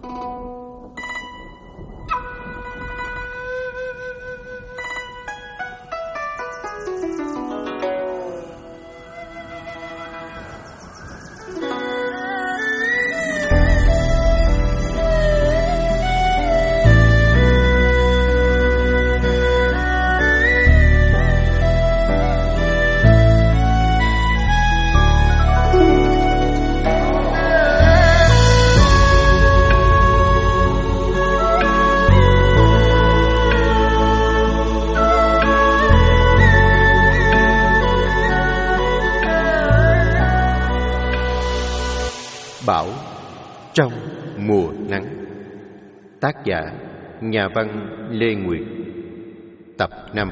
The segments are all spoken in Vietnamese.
Bão trong mùa nắng. Tác giả nhà văn Lê Nguyệt. Tập 5.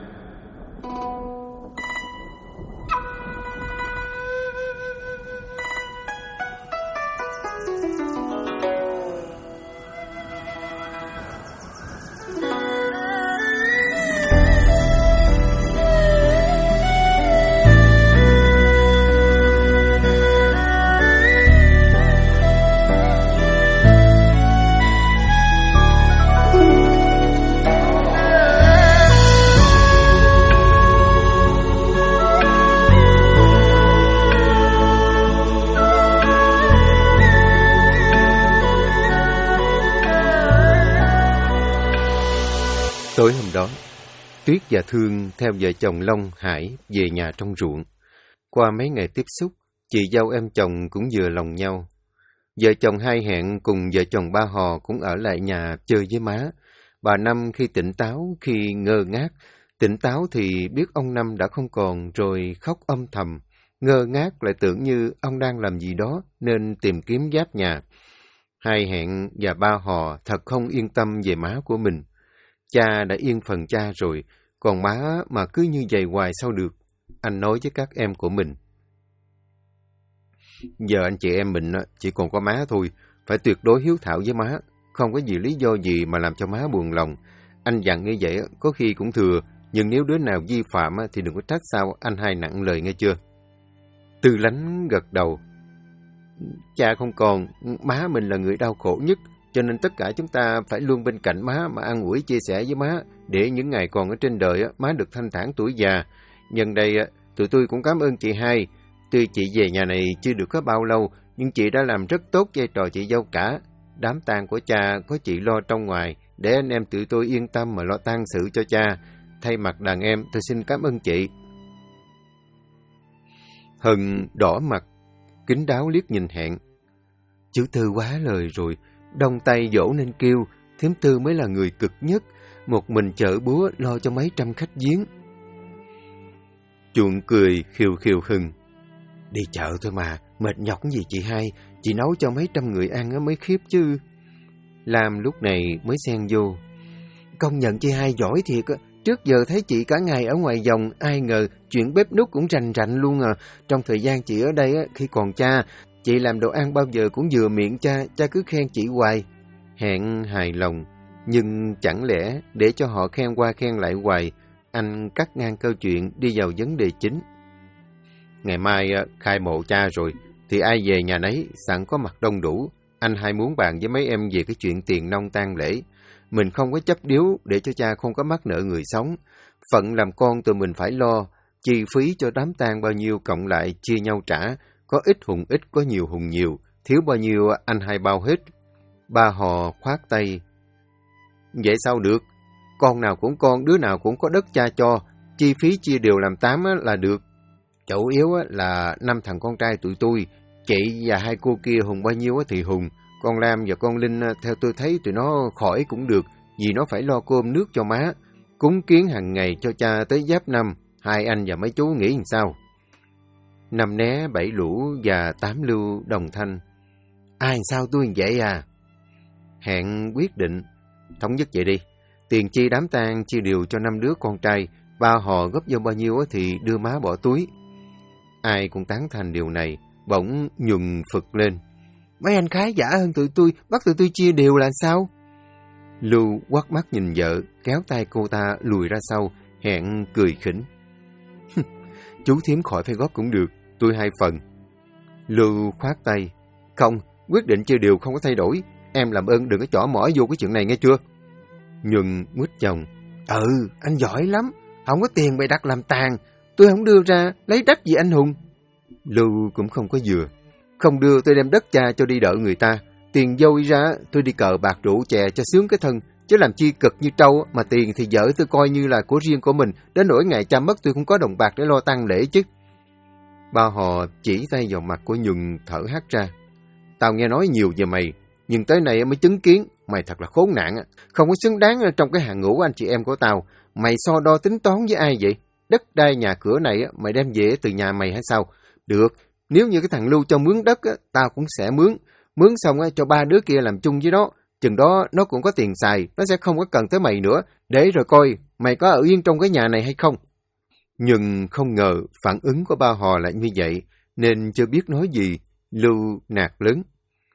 Tối hôm đó, Tuyết và Thương theo vợ chồng Long Hải về nhà trong ruộng. Qua mấy ngày tiếp xúc, chị dâu em chồng cũng vừa lòng nhau. Vợ chồng Hai hẹn cùng vợ chồng Ba Hò cũng ở lại nhà chơi với má. Bà Năm khi tỉnh táo, khi ngơ ngác. Tỉnh táo thì biết ông Năm đã không còn, rồi khóc âm thầm. Ngơ ngác lại tưởng như ông đang làm gì đó nên tìm kiếm giáp nhà. Hai hẹn và Ba Hò thật không yên tâm về má của mình. Cha đã yên phần cha rồi, còn má mà cứ như vậy hoài sao được, anh nói với các em của mình. Giờ anh chị em mình chỉ còn có má thôi, phải tuyệt đối hiếu thảo với má, không có gì lý do gì mà làm cho má buồn lòng. Anh dặn như vậy có khi cũng thừa, nhưng nếu đứa nào vi phạm thì đừng có trách sao anh Hai nặng lời nghe chưa. Tư Lánh gật đầu. Cha không còn, má mình là người đau khổ nhất, cho nên tất cả chúng ta phải luôn bên cạnh má mà an ủi chia sẻ với má, để những ngày còn ở trên đời má được thanh thản tuổi già. Nhân đây, tụi tôi cũng cảm ơn chị Hai. Tuy chị về nhà này chưa được có bao lâu, nhưng chị đã làm rất tốt vai trò chị dâu cả. Đám tang của cha có chị lo trong ngoài, để anh em tụi tôi yên tâm mà lo tang sự cho cha. Thay mặt đàn em, tôi xin cảm ơn chị. Hân đỏ mặt, kín đáo liếc nhìn Hẹn. Chú Tư quá lời rồi. Đông tay dỗ nên kêu, thím Tư mới là người cực nhất, một mình chở búa lo cho mấy trăm khách viếng. Chuộng cười khiêu khiêu Hưng. Đi chợ thôi mà, mệt nhọc gì chị Hai, chị nấu cho mấy trăm người ăn mới khiếp chứ. Lam lúc này mới xen vô. Công nhận chị Hai giỏi thiệt, trước giờ thấy chị cả ngày ở ngoài vòng, ai ngờ chuyện bếp núc cũng rành rành luôn à. Trong thời gian chị ở đây khi còn cha, chị làm đồ ăn bao giờ cũng vừa miệng cha cứ khen chị hoài. Hẹn hài lòng, nhưng chẳng lẽ để cho họ khen qua khen lại hoài, anh cắt ngang câu chuyện đi vào vấn đề chính. Ngày mai khai mộ cha rồi, thì ai về nhà nấy, sẵn có mặt đông đủ. Anh Hai muốn bàn với mấy em về cái chuyện tiền nong tang lễ. Mình không có chấp điếu để cho cha không có mắc nợ người sống. Phận làm con tụi mình phải lo, chi phí cho đám tang bao nhiêu cộng lại chia nhau trả. Có ít hùng ít, có nhiều hùng nhiều, thiếu bao nhiêu anh Hai bao hết. Ba Hò khoát tay. Vậy sao được? Con nào cũng con, đứa nào cũng có đất cha cho, chi phí chia đều làm 8 là được. Chủ yếu là 5 thằng con trai tụi tôi, chị và 2 cô kia hùng bao nhiêu thì hùng. Con Lam và con Linh theo tôi thấy tụi nó khỏi cũng được, vì nó phải lo cơm nước cho má, cúng kiến hàng ngày cho cha tới Giáp Năm. Hai anh và mấy chú nghĩ làm sao? Năm Né, Bảy Lũ và 8 Lưu đồng thanh. Ai sao tôi vậy à? Hẹn quyết định. Thống nhất vậy đi. Tiền chi đám tang chia đều cho 5 đứa con trai. Ba Hò góp vô bao nhiêu thì đưa má bỏ túi. Ai cũng tán thành điều này. Bỗng nhùng phực lên. Mấy anh khá giả hơn tụi tôi, bắt tụi tôi chia đều là sao? Lưu quắt mắt nhìn vợ, kéo tay cô ta lùi ra sau. Hẹn cười khỉnh. Chú thím khỏi phải góp cũng được, tôi 2 phần. Lưu khoát tay. Không, quyết định chia đều không có thay đổi. em làm ơn đừng có chỏ mỏ vô cái chuyện này nghe chưa? Nhuần quýt chồng. Anh giỏi lắm, không có tiền bày đặt làm tàn, tôi không đưa ra, lấy đất gì anh Hùng? Lưu cũng không có vừa. Không đưa tôi đem đất cha cho đi đỡ người ta, tiền dâu ra tôi đi cờ bạc rượu chè cho sướng cái thân, chứ làm chi cực như trâu, mà tiền thì vợ tôi coi như là của riêng của mình, đến nỗi ngày cha mất tôi cũng có đồng bạc để lo tang lễ chứ. Ba Hò chỉ tay vào mặt của Nhuần thở hắt ra. Tao nghe nói nhiều về mày, nhưng tới nay mới chứng kiến, mày thật là khốn nạn, không có xứng đáng trong cái hàng ngũ anh chị em của tao. Mày so đo tính toán với ai vậy? Đất đai nhà cửa này mày đem về từ nhà mày hay sao? Được, nếu như cái thằng Lưu cho mướn đất, tao cũng sẽ mướn. Mướn xong cho ba đứa kia làm chung với nó. Chừng đó nó cũng có tiền xài, nó sẽ không có cần tới mày nữa. Để rồi coi, mày có ở yên trong cái nhà này hay không? Nhưng không ngờ phản ứng của ba Hò lại như vậy, nên chưa biết nói gì. Lưu nạt lớn.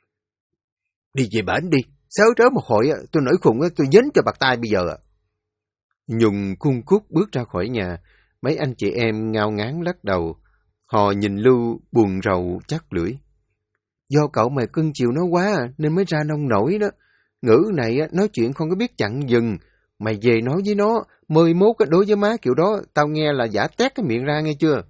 Đi về bển đi, xéo rớ một hồi tôi nổi khùng tôi dính cho bạc tai bây giờ. Nhung cung cút bước ra khỏi nhà, mấy anh chị em ngao ngán lắc đầu. Họ nhìn Lưu buồn rầu chắc lưỡi. Do cậu mày cưng chiều nó quá nên mới ra nông nổi đó. Ngữ này nói chuyện không có biết chặn dừng. Mày về nói với nó, 11 đối với má kiểu đó, tao nghe là giả tét cái miệng ra nghe chưa?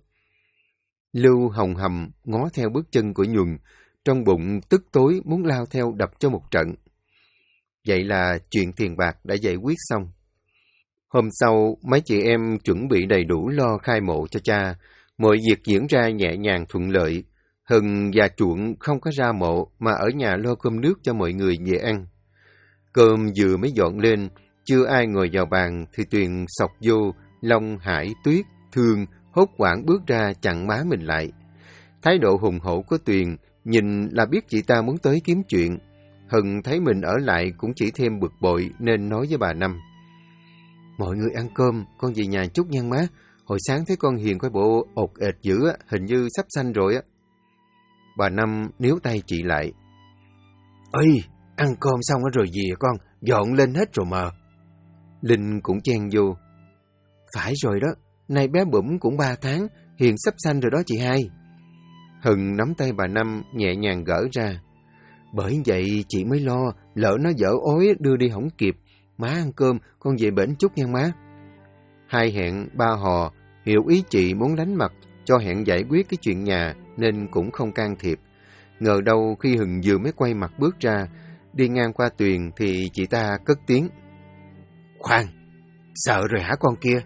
Lưu hồng hầm ngó theo bước chân của Nhuần, trong bụng tức tối muốn lao theo đập cho một trận. Vậy là chuyện tiền bạc đã giải quyết xong. Hôm sau, mấy chị em chuẩn bị đầy đủ lo khai mộ cho cha. Mọi việc diễn ra nhẹ nhàng thuận lợi. Hân và Chuộng không có ra mộ mà ở nhà lo cơm nước cho mọi người về ăn. Cơm vừa mới dọn lên, chưa ai ngồi vào bàn thì Tuyền xộc vô, Long, Hải, Tuyết, Thương hốt hoảng bước ra chặn má mình lại. Thái độ hùng hổ của Tuyền nhìn là biết chị ta muốn tới kiếm chuyện. Hân thấy mình ở lại cũng chỉ thêm bực bội nên nói với bà Năm. Mọi người ăn cơm, con về nhà chút nha má. Hồi sáng thấy con Hiền coi bộ ột ệt dữ, hình như sắp sanh rồi á. Bà Năm níu tay chị lại. Ê, ăn cơm xong rồi về con, dọn lên hết rồi mà. Linh cũng chen vô. Phải rồi đó, nay bé Bủm cũng 3 tháng, Hiền sắp sanh rồi đó chị hai. Hân nắm tay bà Năm nhẹ nhàng gỡ ra. Bởi vậy chị mới lo, lỡ nó dở ối đưa đi không kịp. Má ăn cơm, con về bển chút nha má. Hai hẹn ba Hò hiểu ý chị muốn lánh mặt, cho hẹn giải quyết cái chuyện nhà nên cũng không can thiệp. Ngờ đâu khi Hân vừa mới quay mặt bước ra, đi ngang qua Tuyền thì chị ta cất tiếng. Khoan, sợ rồi hả con kia?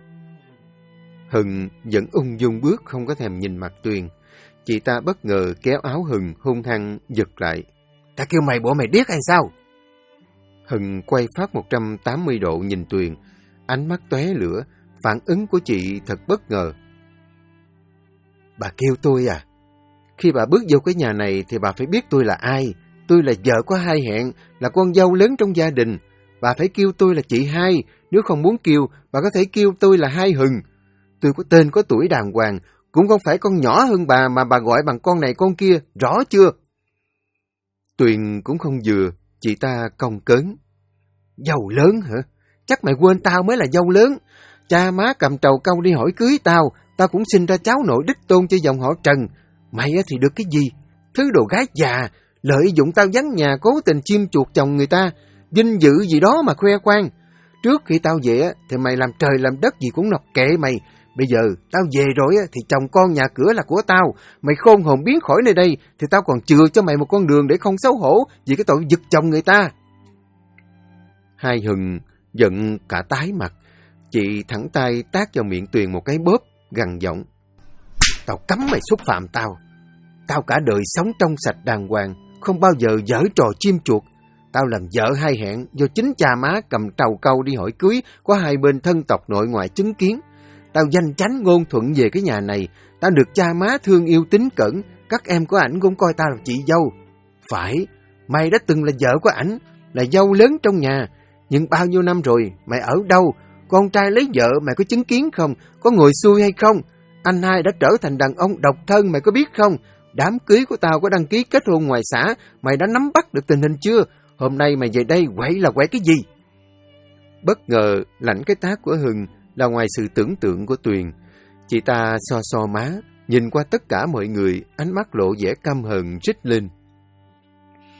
Hân vẫn ung dung bước không có thèm nhìn mặt Tuyền. Chị ta bất ngờ kéo áo Hân hung hăng giật lại. Ta kêu mày bộ mày điếc hay sao? Hân quay phát 180 độ nhìn Tuyền, ánh mắt tóe lửa, phản ứng của chị thật bất ngờ. Bà kêu tôi à? Khi bà bước vô cái nhà này thì bà phải biết tôi là ai. Tôi là vợ của Hai Hẹn, là con dâu lớn trong gia đình. Bà phải kêu tôi là chị Hai, nếu không muốn kêu, bà có thể kêu tôi là Hai Hừng. Tôi có tên có tuổi đàng hoàng, cũng không phải con nhỏ hơn bà mà bà gọi bằng con này con kia, rõ chưa? Tuyền cũng không vừa, chị ta cong cớn. Dâu lớn hả? Chắc mày quên tao mới là dâu lớn. Cha má cầm trầu cau đi hỏi cưới tao, tao cũng sinh ra cháu nội đích tôn cho dòng họ Trần. Mày thì được cái gì? Thứ đồ gái già, lợi dụng tao vắng nhà cố tình chiêm chuột chồng người ta, vinh dự gì đó mà khoe khoang. Trước khi tao về thì mày làm trời làm đất gì cũng nọc kệ mày. Bây giờ tao về rồi thì chồng con nhà cửa là của tao. Mày khôn hồn biến khỏi nơi đây thì tao còn chừa cho mày một con đường để không xấu hổ vì cái tội giật chồng người ta. Hai Hừng giận cả tái mặt. Chị thẳng tay tát vào miệng Tuyền một cái bóp, gằn giọng. Tao cấm mày xúc phạm tao. Tao cả đời sống trong sạch đàng hoàng, không bao giờ giở trò chim chuột. Tao làm vợ Hai Hẹn do chính cha má cầm trầu cau đi hỏi cưới, có hai bên thân tộc nội ngoại chứng kiến. Tao danh chánh ngôn thuận về cái nhà này, tao được cha má thương yêu tín cẩn, các em của ảnh cũng coi tao là chị dâu. Phải, mày đã từng là vợ của ảnh, là dâu lớn trong nhà, nhưng bao nhiêu năm rồi, mày ở đâu? Con trai lấy vợ mày có chứng kiến không? Có ngồi xuôi hay không? Anh Hai đã trở thành đàn ông độc thân mày có biết không? Đám cưới của tao có đăng ký kết hôn ngoài xã, mày đã nắm bắt được tình hình chưa? Hôm nay mày về đây quậy là quậy cái gì? Bất ngờ lãnh cái tát của Hừng là ngoài sự tưởng tượng của Tuyền. Chị ta so so má, nhìn qua tất cả mọi người, ánh mắt lộ vẻ căm hờn rít lên.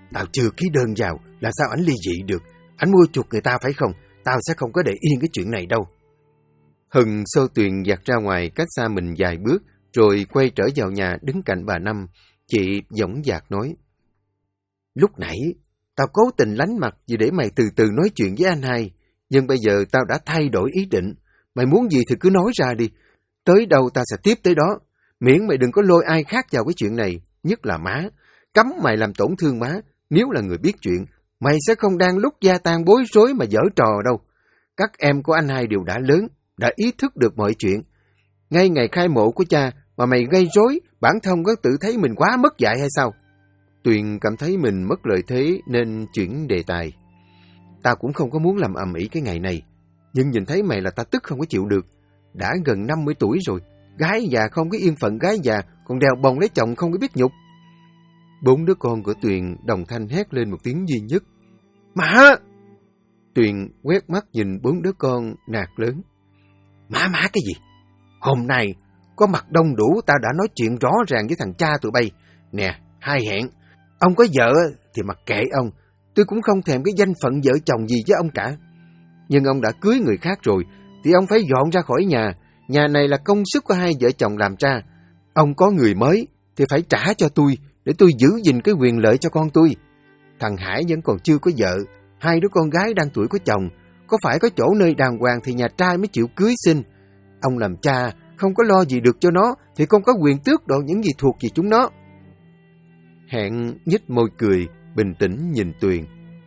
Tao chưa ký đơn vào, làm sao ảnh ly dị được? Ảnh mua chuộc người ta phải không? Tao sẽ không có để yên cái chuyện này đâu. Hưng xô Tuyền giặt ra ngoài cách xa mình vài bước, rồi quay trở vào nhà đứng cạnh bà Năm. Chị dõng dạc nói: Lúc nãy, tao cố tình lánh mặt vì để mày từ từ nói chuyện với anh hai. Nhưng bây giờ tao đã thay đổi ý định. Mày muốn gì thì cứ nói ra đi. Tới đâu tao sẽ tiếp tới đó. Miễn mày đừng có lôi ai khác vào cái chuyện này, nhất là má. Cấm mày làm tổn thương má. Nếu là người biết chuyện, mày sẽ không đang lúc gia tan bối rối mà giở trò đâu. Các em của anh hai đều đã lớn, đã ý thức được mọi chuyện. Ngay ngày khai mộ của cha mà mày gây rối, bản thân có tự thấy mình quá mất dạy hay sao? Tuyền cảm thấy mình mất lợi thế nên chuyển đề tài. Tao cũng không có muốn làm ầm ĩ cái ngày này, nhưng nhìn thấy mày là tao tức không có chịu được. Đã gần 50 tuổi rồi, gái già không có yên phận gái già, còn đèo bồng lấy chồng không có biết nhục. 4 đứa con của Tuyền đồng thanh hét lên một tiếng duy nhất: Má! Tuyền quét mắt nhìn 4 đứa con nạt lớn: Má cái gì? Hôm nay có mặt đông đủ, tao đã nói chuyện rõ ràng với thằng cha tụi bay. Nè, hai hẹn, ông có vợ thì mặc kệ ông, tôi cũng không thèm cái danh phận vợ chồng gì với ông cả. Nhưng ông đã cưới người khác rồi thì ông phải dọn ra khỏi nhà. Nhà này là công sức của hai vợ chồng làm ra. Ông có người mới thì phải trả cho tôi để tôi giữ gìn cái quyền lợi cho con tôi. Thằng Hải vẫn còn chưa có vợ, 2 đứa con gái đang tuổi có chồng. Có phải có chỗ nơi đàng hoàng thì nhà trai mới chịu cưới xin. Ông làm cha không có lo gì được cho nó thì không có quyền tước đoạt những gì thuộc về chúng nó. Hẹn nhếch môi cười, bình tĩnh nhìn Tuyền.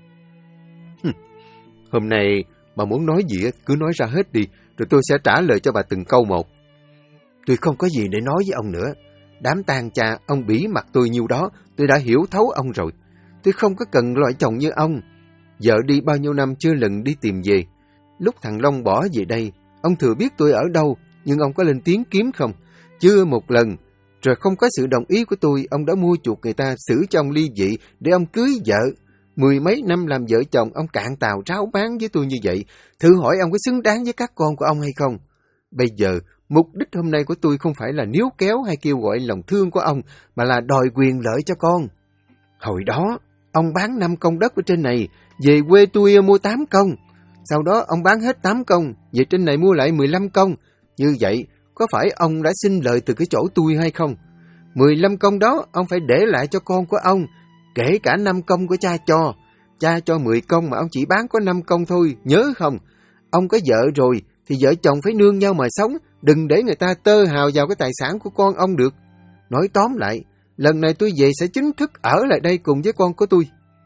Hôm nay bà muốn nói gì cứ nói ra hết đi, rồi tôi sẽ trả lời cho bà từng câu một. Tôi không có gì để nói với ông nữa. Đám tang cha, ông bỉ mặt tôi nhiêu đó, tôi đã hiểu thấu ông rồi. Tôi không có cần loại chồng như ông. Vợ đi bao nhiêu năm chưa lần đi tìm về. Lúc thằng Long bỏ về đây, ông thừa biết tôi ở đâu, nhưng ông có lên tiếng kiếm không? Chưa một lần. Rồi không có sự đồng ý của tôi, ông đã mua chuộc người ta xử cho ông ly dị để ông cưới vợ. 10 mấy năm làm vợ chồng, ông cạn tàu ráo bán với tôi như vậy. Thử hỏi ông có xứng đáng với các con của ông hay không? Bây giờ, mục đích hôm nay của tôi không phải là níu kéo hay kêu gọi lòng thương của ông, mà là đòi quyền lợi cho con. Hồi đó, ông bán 5 công đất ở trên này, về quê tôi mua 8 công. Sau đó ông bán hết 8 công, về trên này mua lại 15 công. Như vậy, có phải ông đã xin lời từ cái chỗ tôi hay không? 15 công đó, ông phải để lại cho con của ông, kể cả 5 công của cha cho. Cha cho 10 công mà ông chỉ bán có 5 công thôi, nhớ không? Ông có vợ rồi, thì vợ chồng phải nương nhau mà sống, đừng để người ta tơ hào vào cái tài sản của con ông được. Nói tóm lại, lần này tôi về sẽ chính thức ở lại đây cùng với con của tôi.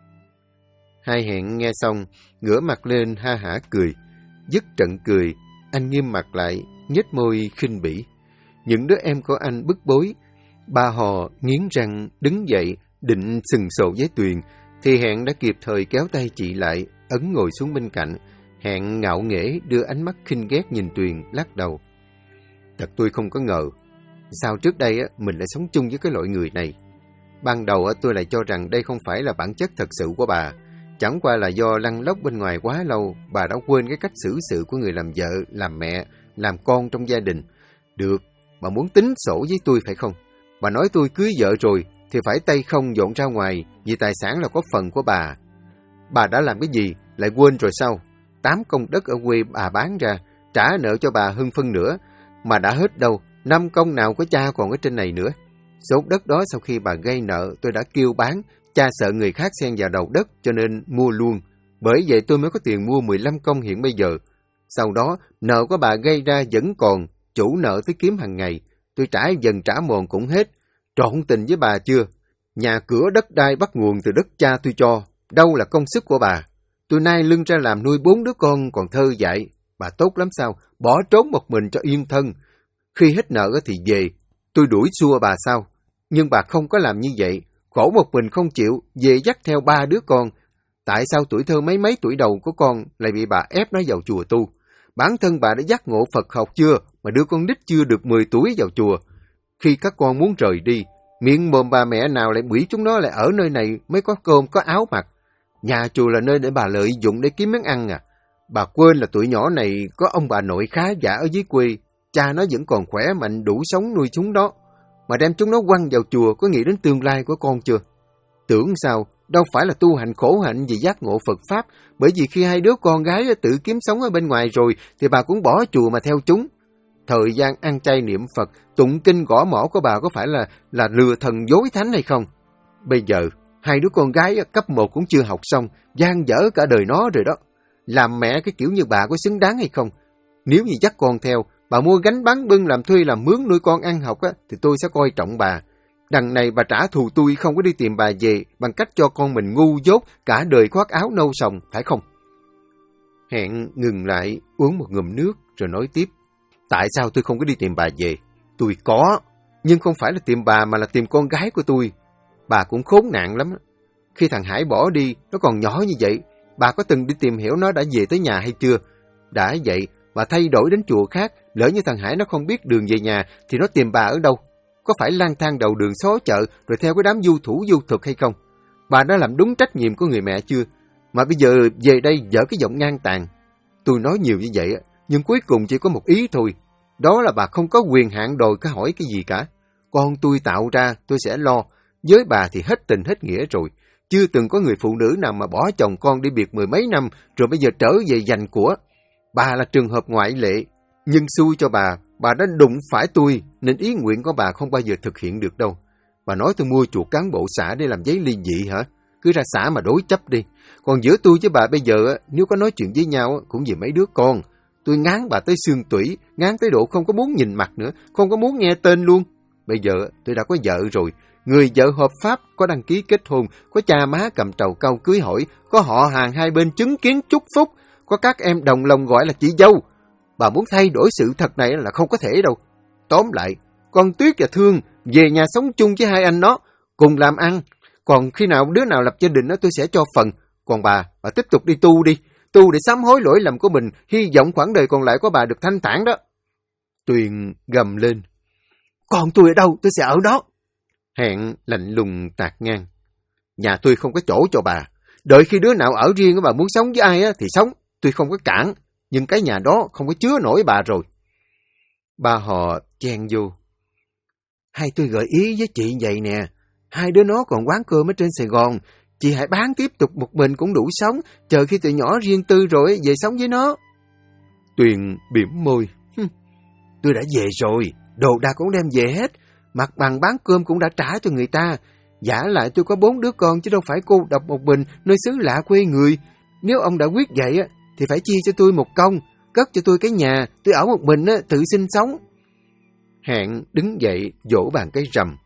Hai hẹn nghe xong, ngửa mặt lên ha hả cười. Dứt trận cười, anh nghiêm mặt lại, nhếch môi khinh bỉ. Những đứa em của anh bức bối. Ba Hò nghiến răng đứng dậy, định sừng sộ với Tuyền, thì Hẹn đã kịp thời kéo tay chị lại, ấn ngồi xuống bên cạnh. Hẹn ngạo nghễ đưa ánh mắt khinh ghét nhìn Tuyền, lắc đầu. Thật tôi không có ngờ, sao trước đây mình lại sống chung với cái loại người này. Ban đầu tôi lại cho rằng đây không phải là bản chất thật sự của bà. Chẳng qua là do lăn lóc bên ngoài quá lâu, bà đã quên cái cách xử sự của người làm vợ, làm mẹ, làm con trong gia đình. Được, bà muốn tính sổ với tôi phải không? Bà nói tôi cưới vợ rồi thì phải tay không dọn ra ngoài, vì tài sản là có phần của bà. Bà đã làm cái gì, lại quên rồi sao? 8 công đất ở quê bà bán ra, trả nợ cho bà hơn phân nửa, mà đã hết đâu, 5 công nào của cha còn ở trên này nữa. Số đất đó sau khi bà gây nợ, tôi đã kêu bán, cha sợ người khác xen vào đầu đất cho nên mua luôn. Bởi vậy tôi mới có tiền mua 15 công hiện bây giờ. Sau đó, nợ của bà gây ra vẫn còn, chủ nợ tới kiếm hàng ngày. Tôi trả dần trả mòn cũng hết. Trọn tình với bà chưa? Nhà cửa đất đai bắt nguồn từ đất cha tôi cho, đâu là công sức của bà. Tôi nay lưng ra làm nuôi 4 đứa con còn thơ dại. Bà tốt lắm sao? Bỏ trốn một mình cho yên thân. Khi hết nợ thì về. Tôi đuổi xua bà sao? Nhưng bà không có làm như vậy. Khổ một mình không chịu, về dắt theo 3 đứa con. Tại sao tuổi thơ mấy tuổi đầu của con lại bị bà ép nó vào chùa tu? Bản thân bà đã giác ngộ Phật học chưa mà đưa con nít chưa được 10 tuổi vào chùa? Khi các con muốn rời đi, miệng mồm bà mẹ nào lại quỷ chúng nó lại ở nơi này mới có cơm có áo mặc. Nhà chùa là nơi để bà lợi dụng để kiếm miếng ăn à? Bà quên là tuổi nhỏ này có ông bà nội khá giả ở dưới quê, cha nó vẫn còn khỏe mạnh đủ sống nuôi chúng đó. Mà đem chúng nó quăng vào chùa có nghĩ đến tương lai của con chưa? Tưởng sao đâu phải là tu hành khổ hạnh vì giác ngộ Phật Pháp, bởi vì khi hai đứa con gái tự kiếm sống ở bên ngoài rồi, thì bà cũng bỏ chùa mà theo chúng. Thời gian ăn chay niệm Phật, tụng kinh gõ mõ của bà có phải là lừa thần dối thánh hay không? Bây giờ, hai đứa con gái cấp 1 cũng chưa học xong, dang dở cả đời nó rồi đó. Làm mẹ cái kiểu như bà có xứng đáng hay không? Nếu như dắt con theo, bà mua gánh bán bưng làm thuê làm mướn nuôi con ăn học thì tôi sẽ coi trọng bà. Đằng này bà trả thù tôi không có đi tìm bà về bằng cách cho con mình ngu dốt cả đời khoác áo nâu sòng, phải không? Hẹn ngừng lại uống một ngụm nước rồi nói tiếp. Tại sao tôi không có đi tìm bà về? Tôi có, nhưng không phải là tìm bà mà là tìm con gái của tôi. Bà cũng khốn nạn lắm. Khi thằng Hải bỏ đi, nó còn nhỏ như vậy, bà có từng đi tìm hiểu nó đã về tới nhà hay chưa? Đã vậy, bà thay đổi đến chùa khác, lỡ như thằng Hải nó không biết đường về nhà thì nó tìm bà ở đâu? Có phải lang thang đầu đường xó chợ rồi theo cái đám du thủ du thực hay không? Bà đã làm đúng trách nhiệm của người mẹ chưa? Mà bây giờ về đây dở cái giọng ngang tàn. Tôi nói nhiều như vậy, nhưng cuối cùng chỉ có một ý thôi. Đó là bà không có quyền hạn đòi cái hỏi cái gì cả. Con tôi tạo ra, tôi sẽ lo. Với bà thì hết tình hết nghĩa rồi. Chưa từng có người phụ nữ nào mà bỏ chồng con đi biệt 10 mấy năm rồi bây giờ trở về giành của. Bà là trường hợp ngoại lệ. Nhưng xui cho bà đã đụng phải tôi nên ý nguyện của bà không bao giờ thực hiện được đâu. Bà nói tôi mua chuộc cán bộ xã để làm giấy ly dị hả? Cứ ra xã mà đối chấp đi. Còn giữa tôi với bà bây giờ, nếu có nói chuyện với nhau cũng vì mấy đứa con. Tôi ngán bà tới xương tủy, ngán tới độ không có muốn nhìn mặt nữa, không có muốn nghe tên luôn. Bây giờ tôi đã có vợ rồi, người vợ hợp pháp, có đăng ký kết hôn, có cha má cầm trầu cau cưới hỏi, có họ hàng hai bên chứng kiến chúc phúc, có các em đồng lòng gọi là chị dâu. Bà muốn thay đổi sự thật này là không có thể đâu. Tóm lại, con Tuyết và Thương về nhà sống chung với hai anh nó, cùng làm ăn. Còn khi nào đứa nào lập gia đình tôi sẽ cho phần. Còn bà tiếp tục đi tu đi. Tu để sám hối lỗi lầm của mình, hy vọng khoảng đời còn lại của bà được thanh thản đó. Tuyền gầm lên. Còn tôi ở đâu, tôi sẽ ở đó. Hẹn lạnh lùng tạt ngang. Nhà tôi không có chỗ cho bà. Đợi khi đứa nào ở riêng bà muốn sống với ai thì sống. Tôi không có cản. Nhưng cái nhà đó không có chứa nổi bà rồi. Ba họ chen vô. Hay tôi gợi ý với chị vậy nè. Hai đứa nó còn quán cơm ở trên Sài Gòn. Chị hãy bán tiếp tục một mình cũng đủ sống. Chờ khi tụi nhỏ riêng tư rồi về sống với nó. Tuyền bỉm môi. Tôi đã về rồi. Đồ đạc cũng đem về hết. Mặt bằng bán cơm cũng đã trả cho người ta. Giả lại tôi có 4 đứa con chứ đâu phải cô độc một mình nơi xứ lạ quê người. Nếu ông đã quyết vậy thì phải chia cho tôi một công. Cất cho tôi cái nhà. Tôi ở một mình tự sinh sống. Hẹn đứng dậy vỗ bàn cái rầm.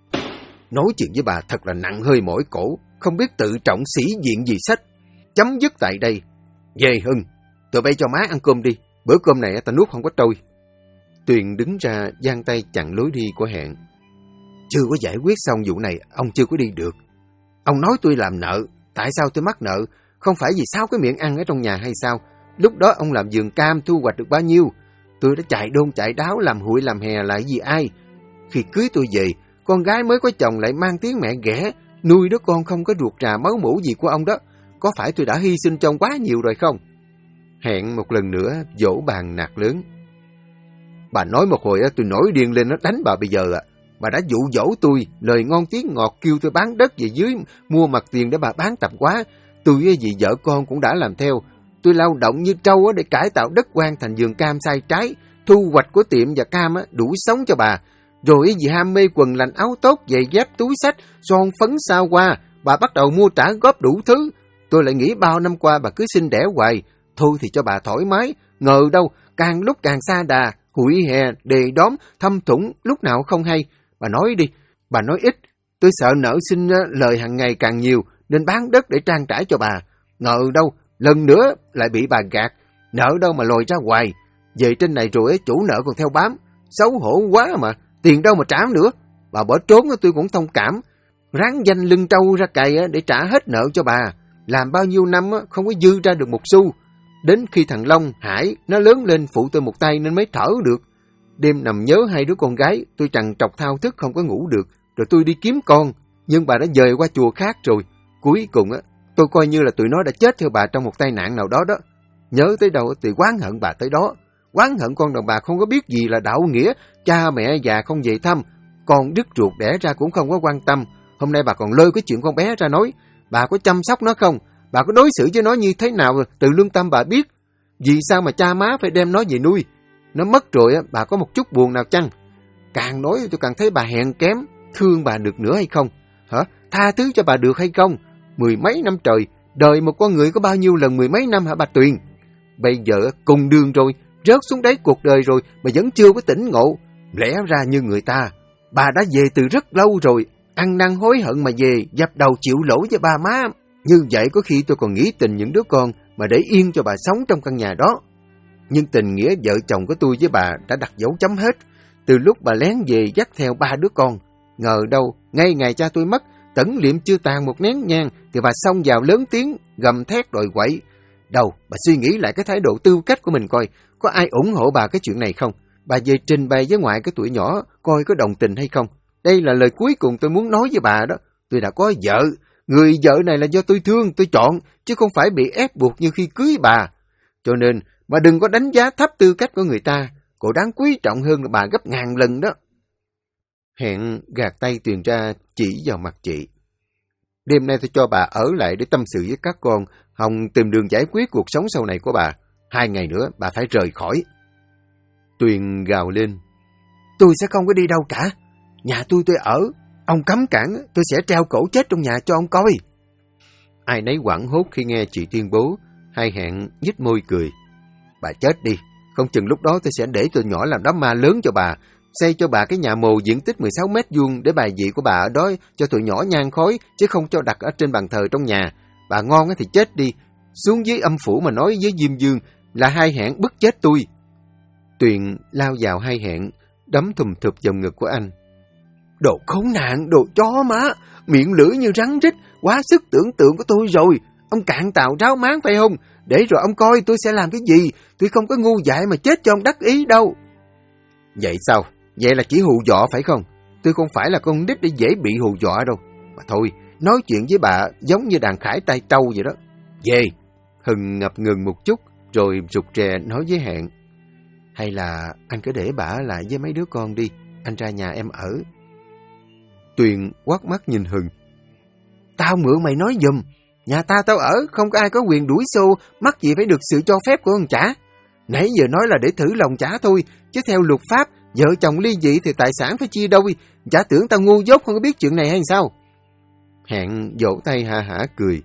Nói chuyện với bà thật là nặng hơi mỏi cổ. Không biết tự trọng sĩ diện gì sách. Chấm dứt tại đây. Về Hưng, tụi bay cho má ăn cơm đi. Bữa cơm này ta nuốt không có trôi. Tuyền đứng ra giang tay chặn lối đi của Hẹn. Chưa có giải quyết xong vụ này, ông chưa có đi được. Ông nói tôi làm nợ. Tại sao tôi mắc nợ? Không phải vì 6 cái miệng ăn ở trong nhà hay sao? Lúc đó ông làm vườn cam thu hoạch được bao nhiêu? Tôi đã chạy đôn chạy đáo làm hụi làm hè lại vì ai? Khi cưới tôi về, con gái mới có chồng lại mang tiếng mẹ ghẻ, nuôi đứa con không có ruột rà máu mủ gì của ông đó. Có phải tôi đã hy sinh cho ông quá nhiều rồi không? Hẹn một lần nữa vỗ bàn nạt lớn. Bà nói một hồi tôi nổi điên lên nó đánh bà bây giờ. Bà đã dụ dỗ tôi, lời ngon tiếng ngọt kêu tôi bán đất về dưới mua mặt tiền để bà bán tạp hóa. Tôi vì vợ con cũng đã làm theo. Tôi lao động như trâu để cải tạo đất quan thành vườn cam sai trái. Thu hoạch của tiệm và cam đủ sống cho bà. Rồi vì ham mê quần lành áo tốt, giày dép, túi xách, son phấn sao qua, bà bắt đầu mua trả góp đủ thứ. Tôi lại nghĩ bao năm qua bà cứ sinh đẻ hoài. Thôi thì cho bà thoải mái. Ngờ đâu, càng lúc càng xa đà, hụi hè, đề đóm, thâm thủng, lúc nào không hay. Bà nói đi, bà nói ít. Tôi sợ nợ xin lời hàng ngày càng nhiều, nên bán đất để trang trải cho bà. Ngờ đâu, lần nữa lại bị bà gạt. Nợ đâu mà lòi ra hoài. Về trên này rồi chủ nợ còn theo bám. Xấu hổ quá mà, tiền đâu mà trả nữa. Bà bỏ trốn tôi cũng thông cảm. Ráng danh lưng trâu ra cày để trả hết nợ cho bà. Làm bao nhiêu năm không có dư ra được một xu. Đến khi thằng Long, Hải nó lớn lên phụ tôi một tay nên mới thở được. Đêm nằm nhớ hai đứa con gái, tôi trằn trọc thao thức không có ngủ được. Rồi tôi đi kiếm con, nhưng bà đã dời qua chùa khác rồi. Cuối cùng tôi coi như là tụi nó đã chết theo bà trong một tai nạn nào đó đó. Nhớ tới đâu thì oán hận bà tới đó. Oán hận con đàn bà không có biết gì là đạo nghĩa, cha mẹ già không về thăm, con đứt ruột đẻ ra cũng không có quan tâm. Hôm nay bà còn lôi cái chuyện con bé ra nói. Bà có chăm sóc nó không? Bà có đối xử với nó như thế nào từ lương tâm bà biết? Vì sao mà cha má phải đem nó về nuôi? Nó mất rồi bà có một chút buồn nào chăng? Càng nói tôi càng thấy bà hèn kém, thương bà được nữa hay không? Hả? Tha thứ cho bà được hay không? 10 mấy năm trời, đời một con người có bao nhiêu lần 10 mấy năm hả bà Tuyền? Bây giờ cùng đường rồi, rớt xuống đáy cuộc đời rồi mà vẫn chưa có tỉnh ngộ. Lẽ ra như người ta, bà đã về từ rất lâu rồi, ăn năn hối hận mà về, dập đầu chịu lỗi với ba má. Như vậy có khi tôi còn nghĩ tình những đứa con mà để yên cho bà sống trong căn nhà đó. Nhưng tình nghĩa vợ chồng của tôi với bà đã đặt dấu chấm hết. Từ lúc bà lén về dắt theo 3 đứa con, ngờ đâu ngay ngày cha tôi mất, tẩn liệm chưa tàn một nén nhang thì bà xông vào lớn tiếng gầm thét đòi quậy. Đâu, bà suy nghĩ lại cái thái độ tư cách của mình coi, có ai ủng hộ bà cái chuyện này không? Bà về trình bày với ngoại cái tuổi nhỏ, coi có đồng tình hay không? Đây là lời cuối cùng tôi muốn nói với bà đó. Tôi đã có vợ, người vợ này là do tôi thương, tôi chọn, chứ không phải bị ép buộc như khi cưới bà. Cho nên, bà đừng có đánh giá thấp tư cách của người ta, cô đáng quý trọng hơn là bà gấp ngàn lần đó. Hẹn gạt tay Tuyền ra chỉ vào mặt chị. Đêm nay tôi cho bà ở lại để tâm sự với các con, hòng tìm đường giải quyết cuộc sống sau này của bà. 2 ngày nữa bà phải rời khỏi. Tuyền gào lên. Tôi sẽ không có đi đâu cả. Nhà tôi ở. Ông cấm cản, tôi sẽ treo cổ chết trong nhà cho ông coi. Ai nấy hoảng hốt khi nghe chị tuyên bố. Hai Hẹn nhếch môi cười. Bà chết đi. Không chừng lúc đó tôi sẽ để tụi nhỏ làm đám ma lớn cho bà. Xây cho bà cái nhà mồ diện tích 16 mét vuông để bài vị của bà ở đó cho tụi nhỏ nhang khói, chứ không cho đặt ở trên bàn thờ trong nhà. Bà ngon thì chết đi. Xuống dưới âm phủ mà nói với Diêm Dương là Hai Hẹn bức chết tôi. Tuyền lao vào Hai Hẹn, đấm thùm thụp vào ngực của anh. Đồ khốn nạn, đồ chó má, miệng lưỡi như rắn rít, quá sức tưởng tượng của tôi rồi. Ông cạn tàu ráo máng phải không? Để rồi ông coi tôi sẽ làm cái gì. Tôi không có ngu dại mà chết cho ông đắc ý đâu. Vậy sao? Vậy là chỉ hù dọa phải không? Tôi không phải là con nít để dễ bị hù dọa đâu. Mà thôi, nói chuyện với bà giống như đàn khải tay trâu vậy đó. Về! Hừng ngập ngừng một chút, rồi rụt rè nói với Hẹn. Hay là anh cứ để bà ở lại với mấy đứa con đi, anh ra nhà em ở. Tuyền quát mắt nhìn Hừng. Tao mượn mày nói giùm, nhà tao ở, không có ai có quyền đuổi xô, mắc gì phải được sự cho phép của ông chả. Nãy giờ nói là để thử lòng chả thôi, chứ theo luật pháp, vợ chồng ly dị thì tài sản phải chia đôi. Chả tưởng tao ngu dốt không có biết chuyện này hay sao? Hẹn vỗ tay ha hả cười.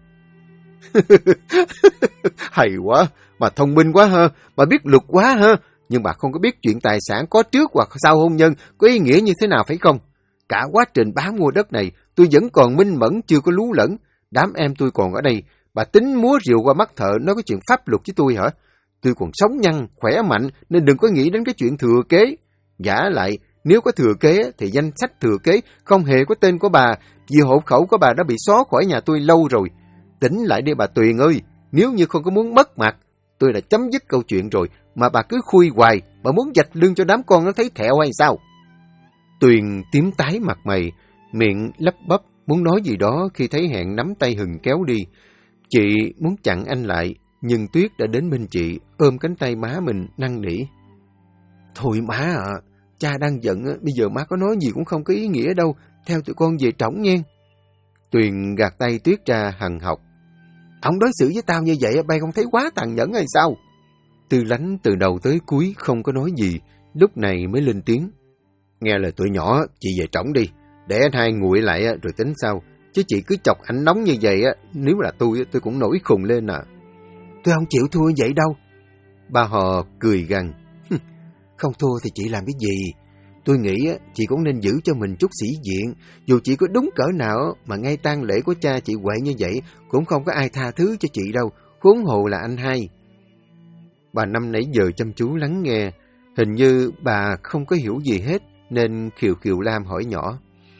Hay quá, bà thông minh quá ha, bà biết luật quá ha. Nhưng bà không có biết chuyện tài sản có trước hoặc sau hôn nhân có ý nghĩa như thế nào phải không? Cả quá trình bán mua đất này, tôi vẫn còn minh mẫn chưa có lú lẫn. Đám em tôi còn ở đây, bà tính múa rìu qua mắt thợ nói cái chuyện pháp luật với tôi hả? Tôi còn sống nhăn, khỏe mạnh nên đừng có nghĩ đến cái chuyện thừa kế. Giả lại, nếu có thừa kế thì danh sách thừa kế không hề có tên của bà, vì hộ khẩu của bà đã bị xóa khỏi nhà tôi lâu rồi. Tỉnh lại đi bà Tuyền ơi, nếu như không có muốn mất mặt, tôi đã chấm dứt câu chuyện rồi, mà bà cứ khui hoài, bà muốn vạch lưng cho đám con nó thấy thẹo hay sao? Tuyền tím tái mặt mày, miệng lắp bắp muốn nói gì đó khi thấy Hẹn nắm tay Hừng kéo đi. Chị muốn chặn anh lại, nhưng Tuyết đã đến bên chị, ôm cánh tay má mình năn nỉ. Thôi má ạ, cha đang giận, bây giờ má có nói gì cũng không có ý nghĩa đâu, theo tụi con về trỏng nha. Tuyền gạt tay Tuyết ra hằn học. Ông đối xử với tao như vậy, bay không thấy quá tàn nhẫn hay sao? Tư Lánh từ đầu tới cuối không có nói gì, lúc này mới lên tiếng. Nghe lời tụi nhỏ, chị về trỏng đi, để anh hai nguội lại rồi tính sau. Chứ chị cứ chọc ảnh nóng như vậy, nếu là tôi cũng nổi khùng lên à. Tôi không chịu thua vậy đâu. Ba Hò cười gằn. Không thua thì chị làm cái gì? Tôi nghĩ chị cũng nên giữ cho mình chút sĩ diện. Dù chị có đúng cỡ nào mà ngay tang lễ của cha chị quậy như vậy, cũng không có ai tha thứ cho chị đâu, huống hồ là anh hai. Bà Năm nãy giờ chăm chú lắng nghe, hình như bà không có hiểu gì hết, nên Khiều Khiều Lam hỏi nhỏ.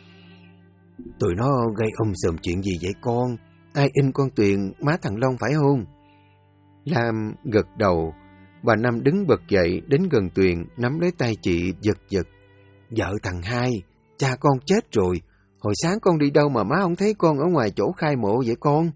Tụi nó gây sòm chuyện gì vậy con? Ai in con Tuyền má thằng Long phải không? Lam gật đầu. Bà Năm đứng bật dậy đến gần Tuyền, nắm lấy tay chị giật giật. Vợ thằng Hai, cha con chết rồi. Hồi sáng con đi đâu mà má không thấy con ở ngoài chỗ khai mộ vậy con?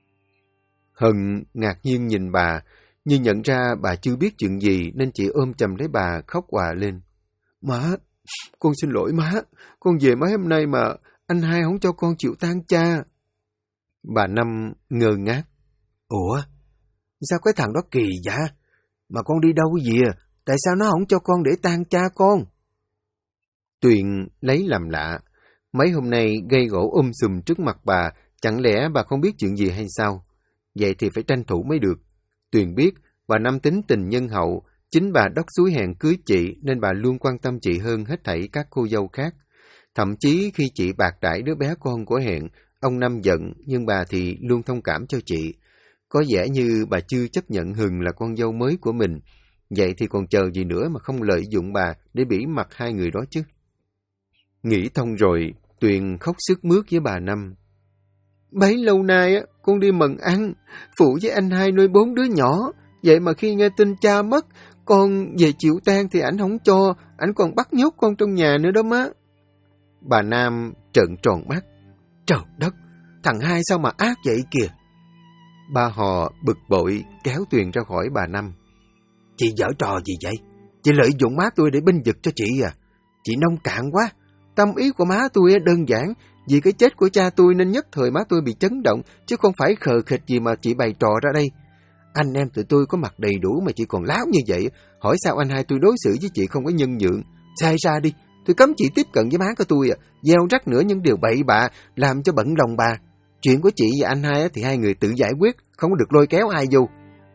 Hân ngạc nhiên nhìn bà, như nhận ra bà chưa biết chuyện gì nên chị ôm chầm lấy bà khóc òa lên. Má, con xin lỗi má, con về mấy hôm nay mà anh hai không cho con chịu tang cha. Bà Năm ngơ ngác. Ủa, sao cái thằng đó kỳ vậy? Mà con đi đâu vậy? Tại sao nó không cho con để tang cha con? Tuyền lấy làm lạ. Mấy hôm nay gây gỗ sùm trước mặt bà, chẳng lẽ bà không biết chuyện gì hay sao? Vậy thì phải tranh thủ mới được. Tuyền biết bà Năm tính tình nhân hậu, chính bà đốc xúi hẹn cưới chị nên bà luôn quan tâm chị hơn hết thảy các cô dâu khác. Thậm chí khi chị bạc đãi đứa bé con của Hẹn, ông Năm giận nhưng bà thì luôn thông cảm cho chị. Có vẻ như bà chưa chấp nhận Hừng là con dâu mới của mình. Vậy thì còn chờ gì nữa mà không lợi dụng bà để bỉ mặt hai người đó chứ? Nghĩ thông rồi, Tuyền khóc sướt mướt với bà Năm. Bấy lâu nay con đi mần ăn, phụ với anh hai nuôi 4 đứa nhỏ. Vậy mà khi nghe tin cha mất, con về chịu tang thì ảnh không cho, ảnh còn bắt nhốt con trong nhà nữa đó má. Bà Nam trợn tròn mắt. Trời đất, thằng hai sao mà ác vậy kìa. Ba họ bực bội kéo Tuyền ra khỏi bà Năm. Chị giở trò gì vậy? Chị lợi dụng má tôi để binh vực cho chị à? Chị nông cạn quá. Tâm ý của má tôi đơn giản. Vì cái chết của cha tôi nên nhất thời má tôi bị chấn động, chứ không phải khờ khịch gì mà chị bày trò ra đây. Anh em tụi tôi có mặt đầy đủ mà chị còn láo như vậy. Hỏi sao anh hai tôi đối xử với chị không có nhân nhượng? Sai ra đi, tôi cấm chị tiếp cận với má của tôi gieo rắc nữa những điều bậy bạ, làm cho bận lòng bà. Chuyện của chị và anh hai thì hai người tự giải quyết, không có được lôi kéo ai vô.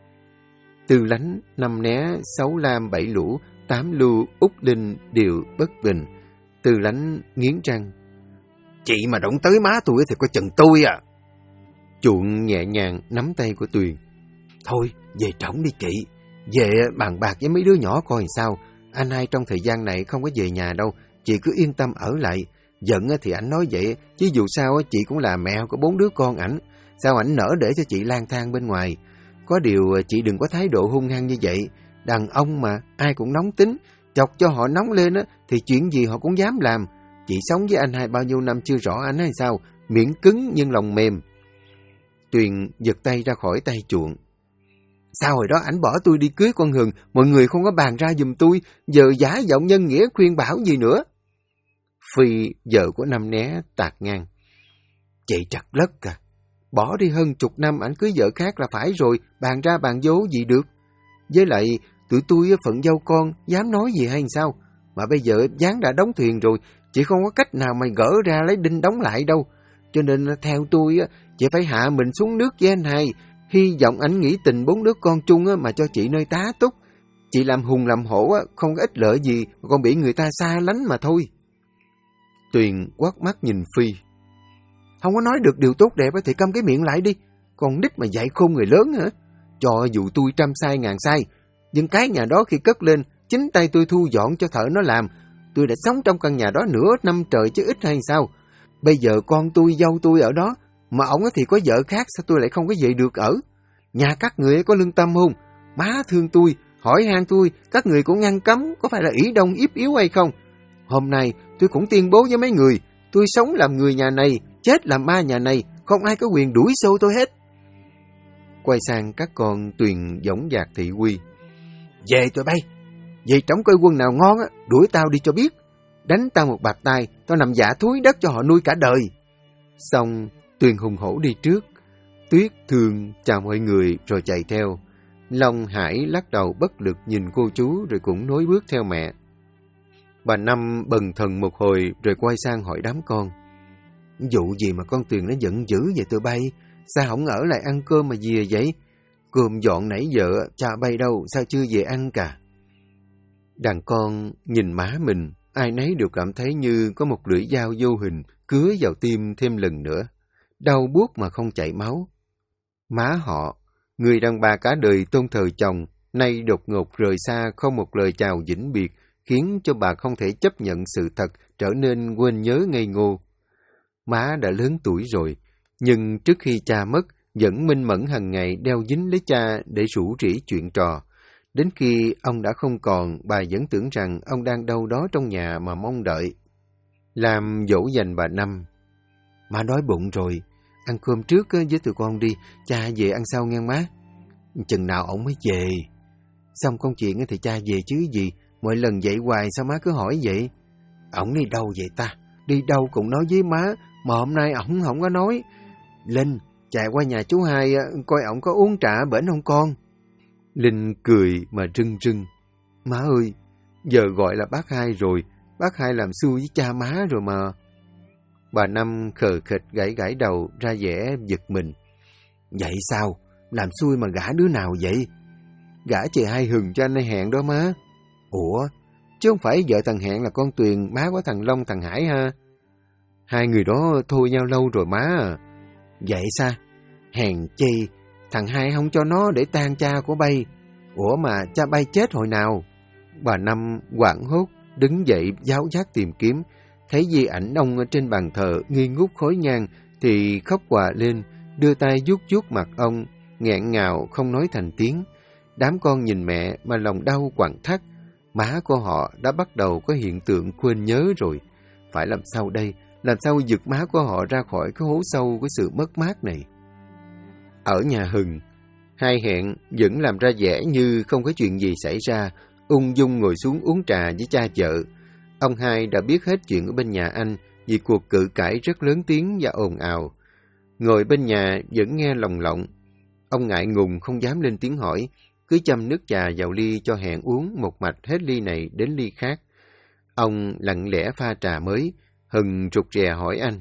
Tư Lánh, Năm Né, Sáu Lam, Bảy Lũ, Tám Lưu, Úc Linh đều bất bình. Tư Lánh nghiến răng. Chị mà động tới má tôi thì có chừng tôi à. Chuộng nhẹ nhàng nắm tay của Tuyền. Thôi, về trỏng đi chị. Về bàn bạc với mấy đứa nhỏ coi sao. Anh hai trong thời gian này không có về nhà đâu. Chị cứ yên tâm ở lại. Giận thì ảnh nói vậy, chứ dù sao chị cũng là mẹ của 4 đứa con ảnh. Sao ảnh nỡ để cho chị lang thang bên ngoài? Có điều chị đừng có thái độ hung hăng như vậy. Đàn ông mà, ai cũng nóng tính. Chọc cho họ nóng lên thì chuyện gì họ cũng dám làm. Chị sống với anh hai bao nhiêu năm chưa rõ anh hay sao? Miệng cứng nhưng lòng mềm. Tuyền giật tay ra khỏi tay Chuộng. Sao hồi đó ảnh bỏ tôi đi cưới con Hừng, mọi người không có bàn ra giùm tôi, giờ giả giọng nhân nghĩa khuyên bảo gì nữa. Phi, vợ của Năm Né, tạt ngang. Chị trật lất à. Bỏ đi hơn 10 năm ảnh cưới vợ khác là phải rồi, bàn ra bàn vô gì được. Với lại, tụi tôi phận dâu con, dám nói gì hay sao? Mà bây giờ gián đã đóng thuyền rồi, chị không có cách nào mà gỡ ra lấy đinh đóng lại đâu. Cho nên theo tôi, chị phải hạ mình xuống nước với anh hai. Hy vọng ảnh nghĩ tình 4 đứa con chung mà cho chị nơi tá túc. Chị làm hùng làm hổ không có ích lợi gì, còn bị người ta xa lánh mà thôi. Tuyền quát mắt nhìn Phi. Không có nói được điều tốt đẹp thì câm cái miệng lại đi. Còn nít mà dạy khôn người lớn hả? Cho dù tôi 100 sai ngàn sai, nhưng cái nhà đó khi cất lên, chính tay tôi thu dọn cho thợ nó làm. Tôi đã sống trong căn nhà đó nửa năm trời chứ ít hay sao? Bây giờ con tôi, dâu tôi ở đó, mà ổng thì có vợ khác, sao tôi lại không có về được ở? Nhà các người có lương tâm không? Má thương tôi, hỏi han tôi, các người cũng ngăn cấm, có phải là ỷ đông yếp yếu hay không? Hôm nay tôi cũng tuyên bố với mấy người, tôi sống làm người nhà này, chết làm ma nhà này, không ai có quyền đuổi xô tôi hết. Quay sang các con, Tuyền dõng dạc thị uy. Về tụi bay, về trống coi quân nào ngon đuổi tao đi cho biết. Đánh tao một bạt tay, tao nằm dạ thúi đất cho họ nuôi cả đời. Xong, Tuyền hùng hổ đi trước. Tuyết thường chào mọi người rồi chạy theo. Long Hải lắc đầu bất lực nhìn cô chú rồi cũng nối bước theo mẹ. Bà Năm bần thần một hồi rồi quay sang hỏi đám con. Vụ gì mà con Tuyền nó giận dữ vậy tụi bay? Sao không ở lại ăn cơm mà về vậy? Cơm dọn nãy giờ, cha bay đâu, sao chưa về ăn cả? Đàn con nhìn má mình, ai nấy đều cảm thấy như có một lưỡi dao vô hình cứa vào tim thêm lần nữa. Đau buốt mà không chảy máu. Má họ, người đàn bà cả đời tôn thờ chồng, nay đột ngột rời xa không một lời chào vĩnh biệt, khiến cho bà không thể chấp nhận sự thật, trở nên quên nhớ ngây ngô. Má đã lớn tuổi rồi, nhưng trước khi cha mất, vẫn minh mẫn hàng ngày đeo dính lấy cha để rủ rỉ chuyện trò. Đến khi ông đã không còn, bà vẫn tưởng rằng ông đang đâu đó trong nhà mà mong đợi. Làm dỗ dành bà Năm. Má đói bụng rồi, ăn cơm trước với tụi con đi, cha về ăn sau nghe má. Chừng nào ổng mới về? Xong công chuyện thì cha về chứ gì, mỗi lần vậy hoài sao má cứ hỏi vậy? Ổng đi đâu vậy ta? Đi đâu cũng nói với má, mà hôm nay ổng không có nói. Linh, chạy qua nhà chú Hai coi ổng có uống trà bển không con? Linh cười mà rưng rưng. Má ơi, giờ gọi là bác Hai rồi, bác Hai làm xui với cha má rồi mà. Bà Năm khờ khịch gãi gãi đầu ra vẻ giật mình. Vậy sao? Làm xui mà gả đứa nào vậy? Gả chị Hai Hừng cho anh ấy Hẹn đó má. Ủa, chứ không phải vợ thằng Hẹn là con Tuyền, má của thằng Long thằng Hải ha? Hai người đó thôi nhau lâu rồi má à. Vậy sao? Hèn chi, thằng Hai không cho nó để tang cha của bay. Ủa mà cha bay chết hồi nào? Bà Năm hoảng hốt, đứng dậy giáo giác tìm kiếm. Thấy di ảnh ông ở trên bàn thờ nghi ngút khói nhang thì khóc òa lên, đưa tay vuốt vuốt mặt ông, nghẹn ngào không nói thành tiếng. Đám con nhìn mẹ mà lòng đau quặn thắt. Má của họ đã bắt đầu có hiện tượng quên nhớ rồi. Phải làm sao đây? Làm sao giật má của họ ra khỏi cái hố sâu của sự mất mát này? Ở nhà Hừng, Hai Hẹn vẫn làm ra vẻ như không có chuyện gì xảy ra, ung dung ngồi xuống uống trà với cha vợ. Ông Hai đã biết hết chuyện ở bên nhà anh vì cuộc cự cãi rất lớn tiếng và ồn ào. Ngồi bên nhà vẫn nghe lồng lộng. Ông ngại ngùng không dám lên tiếng hỏi, cứ châm nước trà vào ly cho Hẹn uống một mạch hết ly này đến ly khác. Ông lặng lẽ pha trà mới. Hừng rụt rè hỏi anh.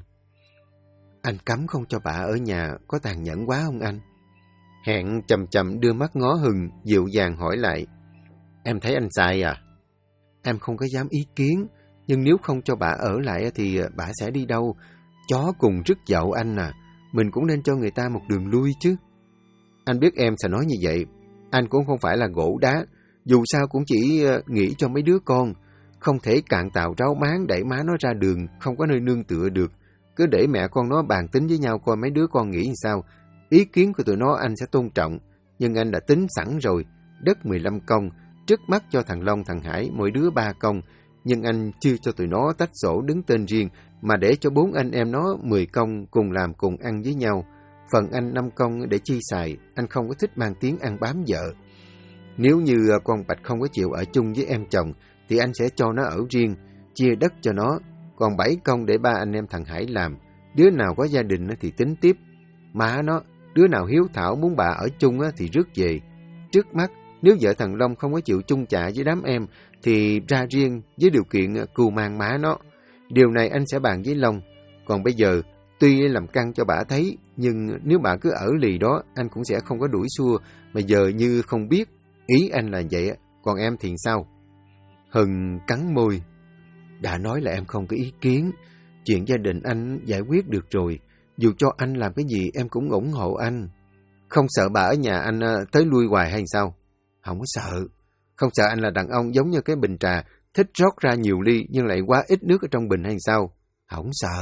Anh cấm không cho bà ở nhà có tàn nhẫn quá không anh? Hẹn chậm chậm đưa mắt ngó Hừng, dịu dàng hỏi lại. Em thấy anh sai à? Em không có dám ý kiến, nhưng nếu không cho bà ở lại thì bà sẽ đi đâu? Chó cùng rứt dậu anh à, mình cũng nên cho người ta một đường lui chứ. Anh biết em sẽ nói như vậy, anh cũng không phải là gỗ đá, dù sao cũng chỉ nghĩ cho mấy đứa con. Không thể cạn tàu ráo máng đẩy má nó ra đường, không có nơi nương tựa được. Cứ để mẹ con nó bàn tính với nhau coi mấy đứa con nghĩ sao. Ý kiến của tụi nó anh sẽ tôn trọng, nhưng anh đã tính sẵn rồi. Đất 15 công, trước mắt cho thằng Long thằng Hải mỗi đứa 3 công, nhưng anh chưa cho tụi nó tách sổ đứng tên riêng, mà để cho 4 anh em nó 10 công cùng làm cùng ăn với nhau. Phần anh 5 công để chi xài, anh không có thích mang tiếng ăn bám vợ. Nếu như con Bạch không có chịu ở chung với em chồng, thì anh sẽ cho nó ở riêng, chia đất cho nó, còn 7 công để 3 anh em thằng Hải làm. Đứa nào có gia đình thì tính tiếp. Má nó, đứa nào hiếu thảo muốn bà ở chung thì rước về. Trước mắt, nếu vợ thằng Long không có chịu chung chạ với đám em, thì ra riêng với điều kiện cưu mang má nó. Điều này anh sẽ bàn với Long. Còn bây giờ, tuy làm căng cho bà thấy, nhưng nếu bà cứ ở lì đó, anh cũng sẽ không có đuổi xua, mà giờ như không biết. Ý anh là vậy, còn em thì sao? Hừng cắn môi. Đã nói là em không có ý kiến. Chuyện gia đình anh giải quyết được rồi. Dù cho anh làm cái gì em cũng ủng hộ anh. Không sợ bà ở nhà anh tới lui hoài hay sao? Không có sợ. Không sợ anh là đàn ông giống như cái bình trà, thích rót ra nhiều ly nhưng lại quá ít nước ở trong bình hay sao? Không sợ.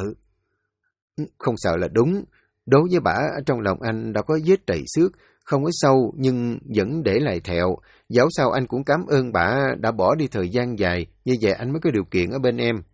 Không sợ là đúng. Đối với bà, ở trong lòng anh đã có vết trầy xước, không có sâu nhưng vẫn để lại thẹo. Dẫu sao anh cũng cảm ơn bà đã bỏ đi thời gian dài, như vậy anh mới có điều kiện ở bên em.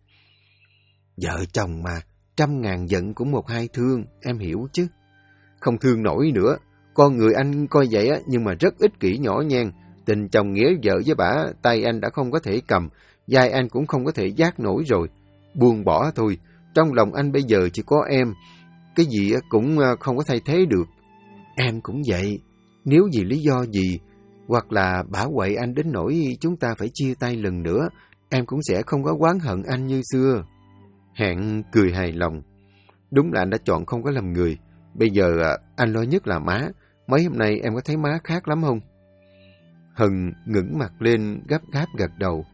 Vợ chồng mà, 100.000 giận cũng 1-2 thương, em hiểu chứ. Không thương nổi nữa, con người anh coi vậy nhưng mà rất ích kỷ nhỏ nhen. Tình chồng nghĩa vợ với bà, tay anh đã không có thể cầm, vai anh cũng không có thể vác nổi rồi. Buông bỏ thôi, trong lòng anh bây giờ chỉ có em, cái gì cũng không có thay thế được. Em cũng vậy, nếu vì lý do gì, hoặc là bảo quậy anh đến nỗi chúng ta phải chia tay lần nữa, em cũng sẽ không có oán hận anh như xưa. Hẹn cười hài lòng. Đúng là anh đã chọn không có làm người. Bây giờ anh lo nhất là má. Mấy hôm nay em có thấy má khác lắm không? Hừng ngẩng mặt lên gấp gáp gật đầu.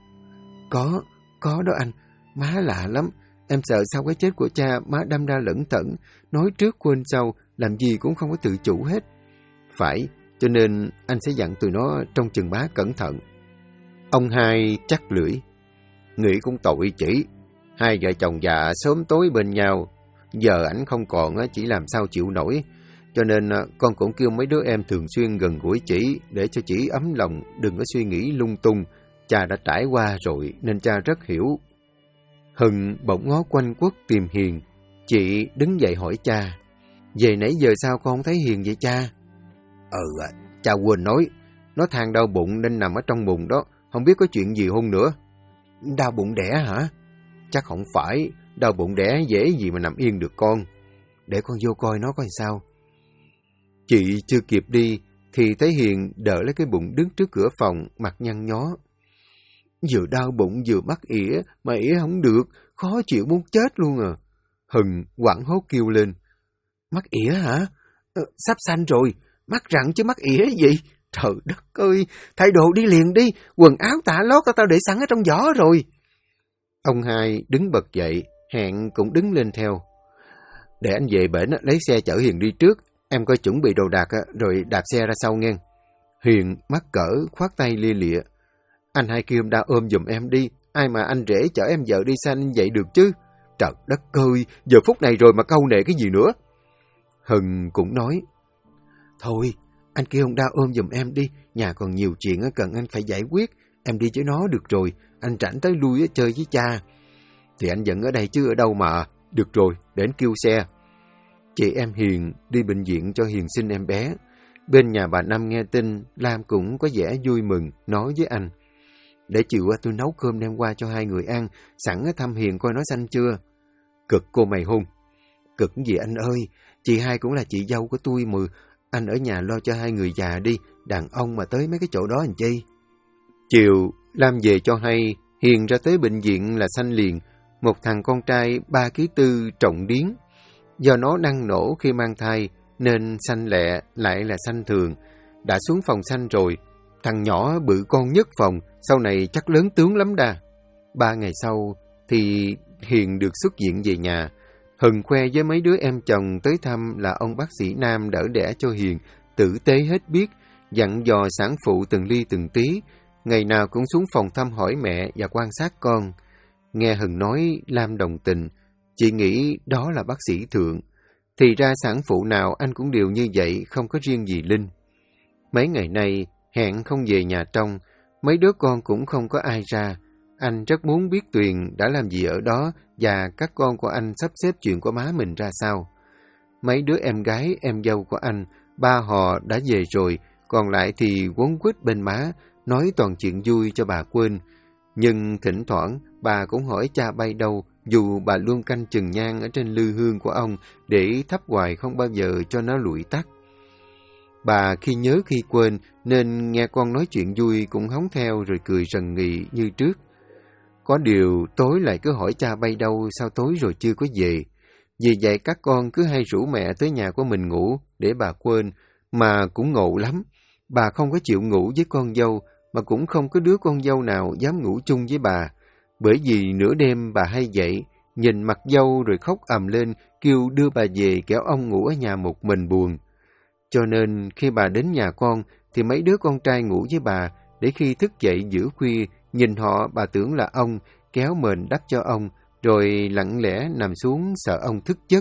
Có đó anh. Má lạ lắm. Em sợ sau cái chết của cha má đâm ra lẩn thẩn, nói trước quên sau, làm gì cũng không có tự chủ hết. Phải, cho nên anh sẽ dặn tụi nó trông chừng má cẩn thận. Ông Hai chắc lưỡi. Nghĩ cũng tội chỉ. Hai vợ chồng già sớm tối bên nhau, giờ ảnh không còn chỉ làm sao chịu nổi. Cho nên con cũng kêu mấy đứa em thường xuyên gần gũi chỉ, để cho chỉ ấm lòng, đừng có suy nghĩ lung tung. Cha đã trải qua rồi nên cha rất hiểu. Hừng bỗng ngó quanh quất tìm Hiền. Chị đứng dậy hỏi cha. Về nãy giờ sao con không thấy Hiền vậy cha? Cha quên nói. Nó than đau bụng nên nằm ở trong bụng đó, không biết có chuyện gì hôn nữa. Đau bụng đẻ hả? Chắc không phải, đau bụng đẻ dễ gì mà nằm yên được con. Để con vô coi nó coi sao. Chị chưa kịp đi, thì thấy Hiền đỡ lấy cái bụng đứng trước cửa phòng, mặt nhăn nhó. Vừa đau bụng vừa mắc ỉa, mà ỉa không được, khó chịu muốn chết luôn à. Hừng hoảng hốt kêu lên. Mắc ỉa hả? Sắp sanh rồi, mắc rặn chứ mắc ỉa gì? Trời đất ơi, thay đồ đi liền đi, quần áo tả lót tao để sẵn ở trong giỏ rồi. Ông hai đứng bật dậy, Hẹn cũng đứng lên theo. Để anh về bển lấy xe chở Hiền đi trước, em coi chuẩn bị đồ đạc rồi đạp xe ra sau nghe. Hiền mắc cỡ khoát tay lia lịa. Anh hai kêu đã ôm giùm em đi, ai mà anh rể chở em vợ đi xanh vậy được chứ? Trời đất ơi, giờ phút này rồi mà câu nệ cái gì nữa? Hừng cũng nói. Thôi, anh kêu ông Đao ôm giùm em đi, nhà còn nhiều chuyện cần anh phải giải quyết, em đi với nó được rồi, anh rảnh tới lui chơi với cha. Thì anh vẫn ở đây chứ ở đâu mà. Được rồi, để anh kêu xe. Chị em Hiền đi bệnh viện cho Hiền sinh em bé. Bên nhà bà Năm nghe tin, Lam cũng có vẻ vui mừng, nói với anh. Để chiều tôi nấu cơm đem qua cho hai người ăn, sẵn thăm Hiền coi nó sanh chưa. Cực cô mày hôn. Cực gì anh ơi, chị hai cũng là chị dâu của tôi mà. Anh ở nhà lo cho hai người già đi, đàn ông mà tới mấy cái chỗ đó làm chi. Chiều, Lam về cho hay, Hiền ra tới bệnh viện là sanh liền, một thằng con trai 3,4 kg trọng điếng. Do nó năng nổ khi mang thai, nên sanh lẹ lại là sanh thường. Đã xuống phòng sanh rồi, thằng nhỏ bự con nhất phòng, sau này chắc lớn tướng lắm đà. 3 ngày sau thì Hiền được xuất viện về nhà. Hừng khoe với mấy đứa em chồng tới thăm là ông bác sĩ Nam đỡ đẻ cho Hiền, tử tế hết biết, dặn dò sản phụ từng ly từng tí, ngày nào cũng xuống phòng thăm hỏi mẹ và quan sát con. Nghe Hừng nói Lam đồng tình, chị nghĩ đó là bác sĩ thượng. Thì ra sản phụ nào anh cũng đều như vậy, không có riêng gì Linh. Mấy ngày nay, Hẹn không về nhà trong, mấy đứa con cũng không có ai ra. Anh rất muốn biết Tuyền đã làm gì ở đó và các con của anh sắp xếp chuyện của má mình ra sao. Mấy đứa em gái, em dâu của anh, ba họ đã về rồi, còn lại thì quấn quýt bên má, nói toàn chuyện vui cho bà quên. Nhưng thỉnh thoảng, bà cũng hỏi cha bay đâu, dù bà luôn canh chừng nhang ở trên lư hương của ông để thắp hoài không bao giờ cho nó lụi tắt. Bà khi nhớ khi quên nên nghe con nói chuyện vui cũng hóng theo rồi cười rần rì như trước. Có điều tối lại cứ hỏi cha bay đâu sao tối rồi chưa có về. Vì vậy các con cứ hay rủ mẹ tới nhà của mình ngủ để bà quên, mà cũng ngộ lắm. Bà không có chịu ngủ với con dâu, mà cũng không có đứa con dâu nào dám ngủ chung với bà. Bởi vì nửa đêm bà hay dậy, nhìn mặt dâu rồi khóc ầm lên, kêu đưa bà về kẻo ông ngủ ở nhà một mình buồn. Cho nên khi bà đến nhà con thì mấy đứa con trai ngủ với bà, để khi thức dậy giữa khuya, nhìn họ bà tưởng là ông, kéo mền đắp cho ông, rồi lặng lẽ nằm xuống sợ ông thức giấc.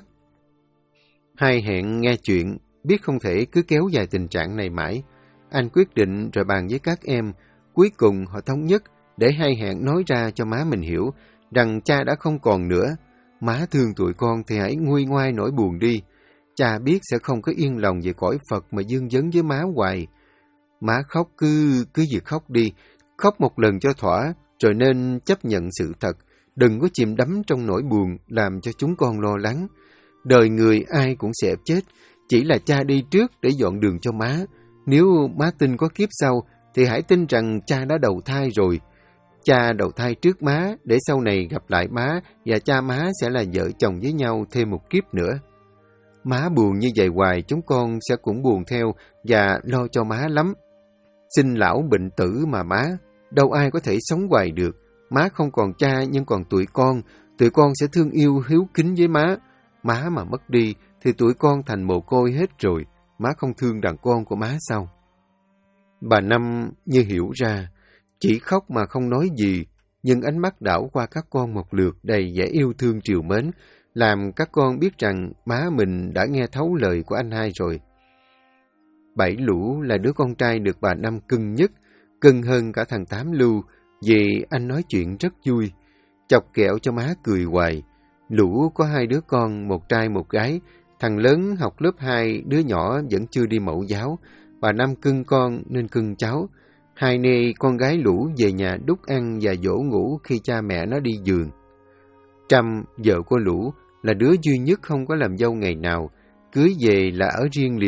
Hai Hẹn nghe chuyện, biết không thể cứ kéo dài tình trạng này mãi. Anh quyết định rồi bàn với các em, cuối cùng họ thống nhất để Hai Hẹn nói ra cho má mình hiểu rằng cha đã không còn nữa. Má thương tụi con thì hãy nguôi ngoai nỗi buồn đi. Cha biết sẽ không có yên lòng về cõi Phật mà dương vấn với má hoài. Má khóc cứ việc khóc đi, khóc một lần cho thỏa, rồi nên chấp nhận sự thật. Đừng có chìm đắm trong nỗi buồn làm cho chúng con lo lắng. Đời người ai cũng sẽ chết, chỉ là cha đi trước để dọn đường cho má. Nếu má tin có kiếp sau, thì hãy tin rằng cha đã đầu thai rồi. Cha đầu thai trước má, để sau này gặp lại má, và cha má sẽ là vợ chồng với nhau thêm một kiếp nữa. Má buồn như vậy hoài, chúng con sẽ cũng buồn theo và lo cho má lắm. Sinh lão bệnh tử mà má, đâu ai có thể sống hoài được. Má không còn cha nhưng còn tụi con sẽ thương yêu hiếu kính với má. Má mà mất đi thì tụi con thành mồ côi hết rồi, má không thương đàn con của má sao? Bà Năm như hiểu ra, chỉ khóc mà không nói gì, nhưng ánh mắt đảo qua các con một lượt đầy vẻ yêu thương trìu mến, làm các con biết rằng má mình đã nghe thấu lời của anh hai rồi. Bảy Lũ là đứa con trai được bà Năm cưng nhất, cưng hơn cả thằng Tám Lưu, vì anh nói chuyện rất vui, chọc kẹo cho má cười hoài. Lũ có 2 đứa con, một trai một gái, thằng lớn học lớp 2, đứa nhỏ vẫn chưa đi mẫu giáo. Bà Năm cưng con nên cưng cháu. Hai nay con gái Lũ về nhà đút ăn và dỗ ngủ khi cha mẹ nó đi giường. Trâm, vợ của Lũ, là đứa duy nhất không có làm dâu ngày nào, cưới về là ở riêng liền,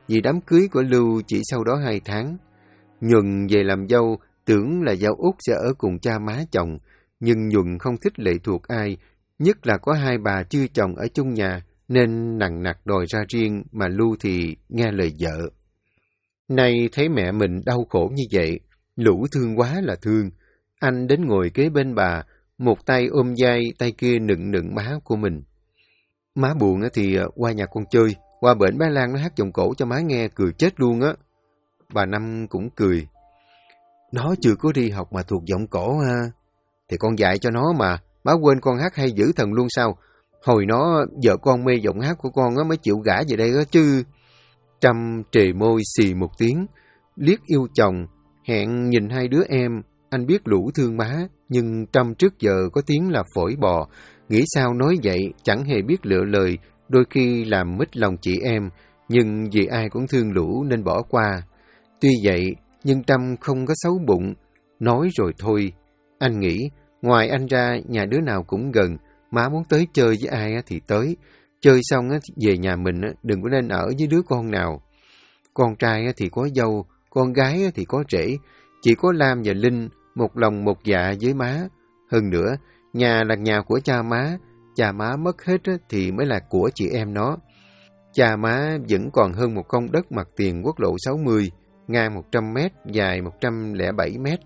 vì đám cưới của Lưu chỉ sau đó 2 tháng. Nhuần về làm dâu, tưởng là dâu út sẽ ở cùng cha má chồng, nhưng Nhuần không thích lệ thuộc ai, nhất là có 2 bà chưa chồng ở chung nhà, nên nằng nặc đòi ra riêng, mà Lưu thì nghe lời vợ. Nay thấy mẹ mình đau khổ như vậy, Lũ thương quá là thương. Anh đến ngồi kế bên bà, một tay ôm vai, tay kia nựng nựng má của mình. Má buồn thì qua nhà con chơi, qua bển bé Lan nó hát giọng cổ cho má nghe, cười chết luôn á. Bà Năm cũng cười. Nó chưa có đi học mà thuộc giọng cổ ha. Thì con dạy cho nó mà, má quên con hát hay dữ thần luôn sao? Hồi nó vợ con mê giọng hát của con mới chịu gả về đây đó chứ. Trâm trề môi xì một tiếng, liếc yêu chồng, hẹn nhìn 2 đứa em. Anh biết Lũ thương má, nhưng Trâm trước giờ có tiếng là phổi bò. Nghĩ sao nói vậy, chẳng hề biết lựa lời, đôi khi làm mít lòng chị em, nhưng vì ai cũng thương Lũ nên bỏ qua. Tuy vậy, nhưng Trâm không có xấu bụng, nói rồi thôi. Anh nghĩ, ngoài anh ra, nhà đứa nào cũng gần, má muốn tới chơi với ai thì tới. Chơi xong về nhà mình đừng có nên ở với đứa con nào. Con trai thì có dâu, con gái thì có rể. Chỉ có Lam và Linh, một lòng một dạ với má. Hơn nữa, nhà là nhà của cha má mất hết thì mới là của chị em nó. Cha má vẫn còn hơn một công đất mặt tiền quốc lộ 60, ngang 100 mét, dài 107 mét.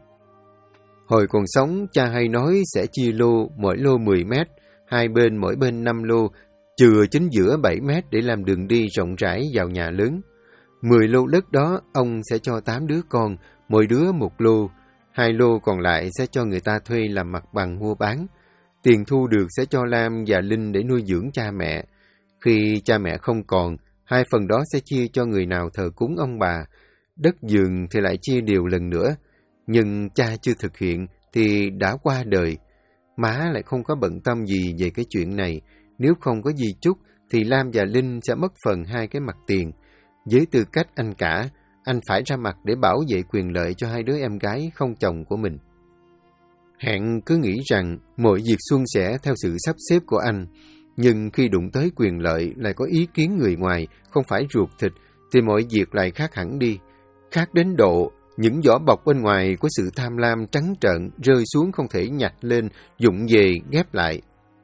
Hồi còn sống, cha hay nói sẽ chia lô, mỗi lô 10 mét, hai bên mỗi bên 5 lô, chừa chính giữa 7 mét để làm đường đi rộng rãi vào nhà lớn. 10 lô đất đó, ông sẽ cho 8 đứa con, mỗi đứa 1 lô. 2 lô còn lại sẽ cho người ta thuê làm mặt bằng mua bán. Tiền thu được sẽ cho Lam và Linh để nuôi dưỡng cha mẹ. Khi cha mẹ không còn, 2 phần đó sẽ chia cho người nào thờ cúng ông bà. Đất vườn thì lại chia đều lần nữa. Nhưng cha chưa thực hiện thì đã qua đời. Má lại không có bận tâm gì về cái chuyện này. Nếu không có di chúc thì Lam và Linh sẽ mất phần 2 cái mặt tiền. Với tư cách anh cả, anh phải ra mặt để bảo vệ quyền lợi cho 2 đứa em gái không chồng của mình. Hẹn cứ nghĩ rằng mọi việc suôn sẻ theo sự sắp xếp của anh, nhưng khi đụng tới quyền lợi lại có ý kiến người ngoài, không phải ruột thịt, thì mọi việc lại khác hẳn đi. Khác đến độ, những vỏ bọc bên ngoài của sự tham lam trắng trợn rơi xuống không thể nhặt lên, dụng về ghép lại.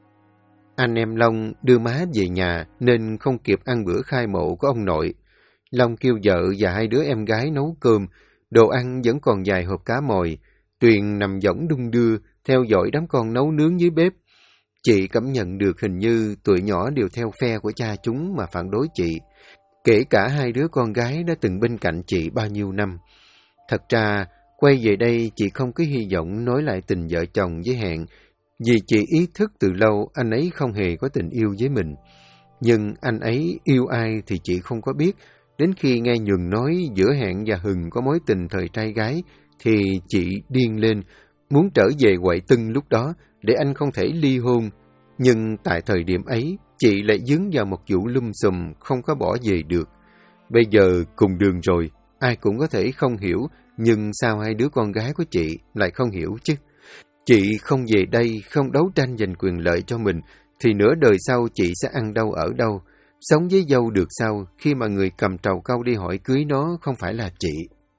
Anh em Long đưa má về nhà nên không kịp ăn bữa khai mộ của ông nội. Long kêu vợ và 2 đứa em gái nấu cơm, đồ ăn vẫn còn vài hộp cá mòi. Tuyền nằm võng đung đưa, theo dõi đám con nấu nướng dưới bếp. Chị cảm nhận được hình như tụi nhỏ đều theo phe của cha chúng mà phản đối chị. Kể cả 2 đứa con gái đã từng bên cạnh chị bao nhiêu năm. Thật ra, quay về đây chị không có hy vọng nói lại tình vợ chồng với Hẹn, vì chị ý thức từ lâu anh ấy không hề có tình yêu với mình. Nhưng anh ấy yêu ai thì chị không có biết. Đến khi nghe Nhuần nói giữa Hẹn và Hừng có mối tình thời trai gái, thì chị điên lên, muốn trở về Huệ Tân lúc đó để anh không thể ly hôn. Nhưng tại thời điểm ấy, chị lại dướng vào một vụ xùm không có bỏ về được. Bây giờ cùng đường rồi, ai cũng có thể không hiểu, nhưng sao 2 đứa con gái của chị lại không hiểu chứ? Chị không về đây, không đấu tranh giành quyền lợi cho mình, thì nửa đời sau chị sẽ ăn đâu ở đâu? Sống với dâu được sao khi mà người cầm trầu cau đi hỏi cưới nó không phải là chị?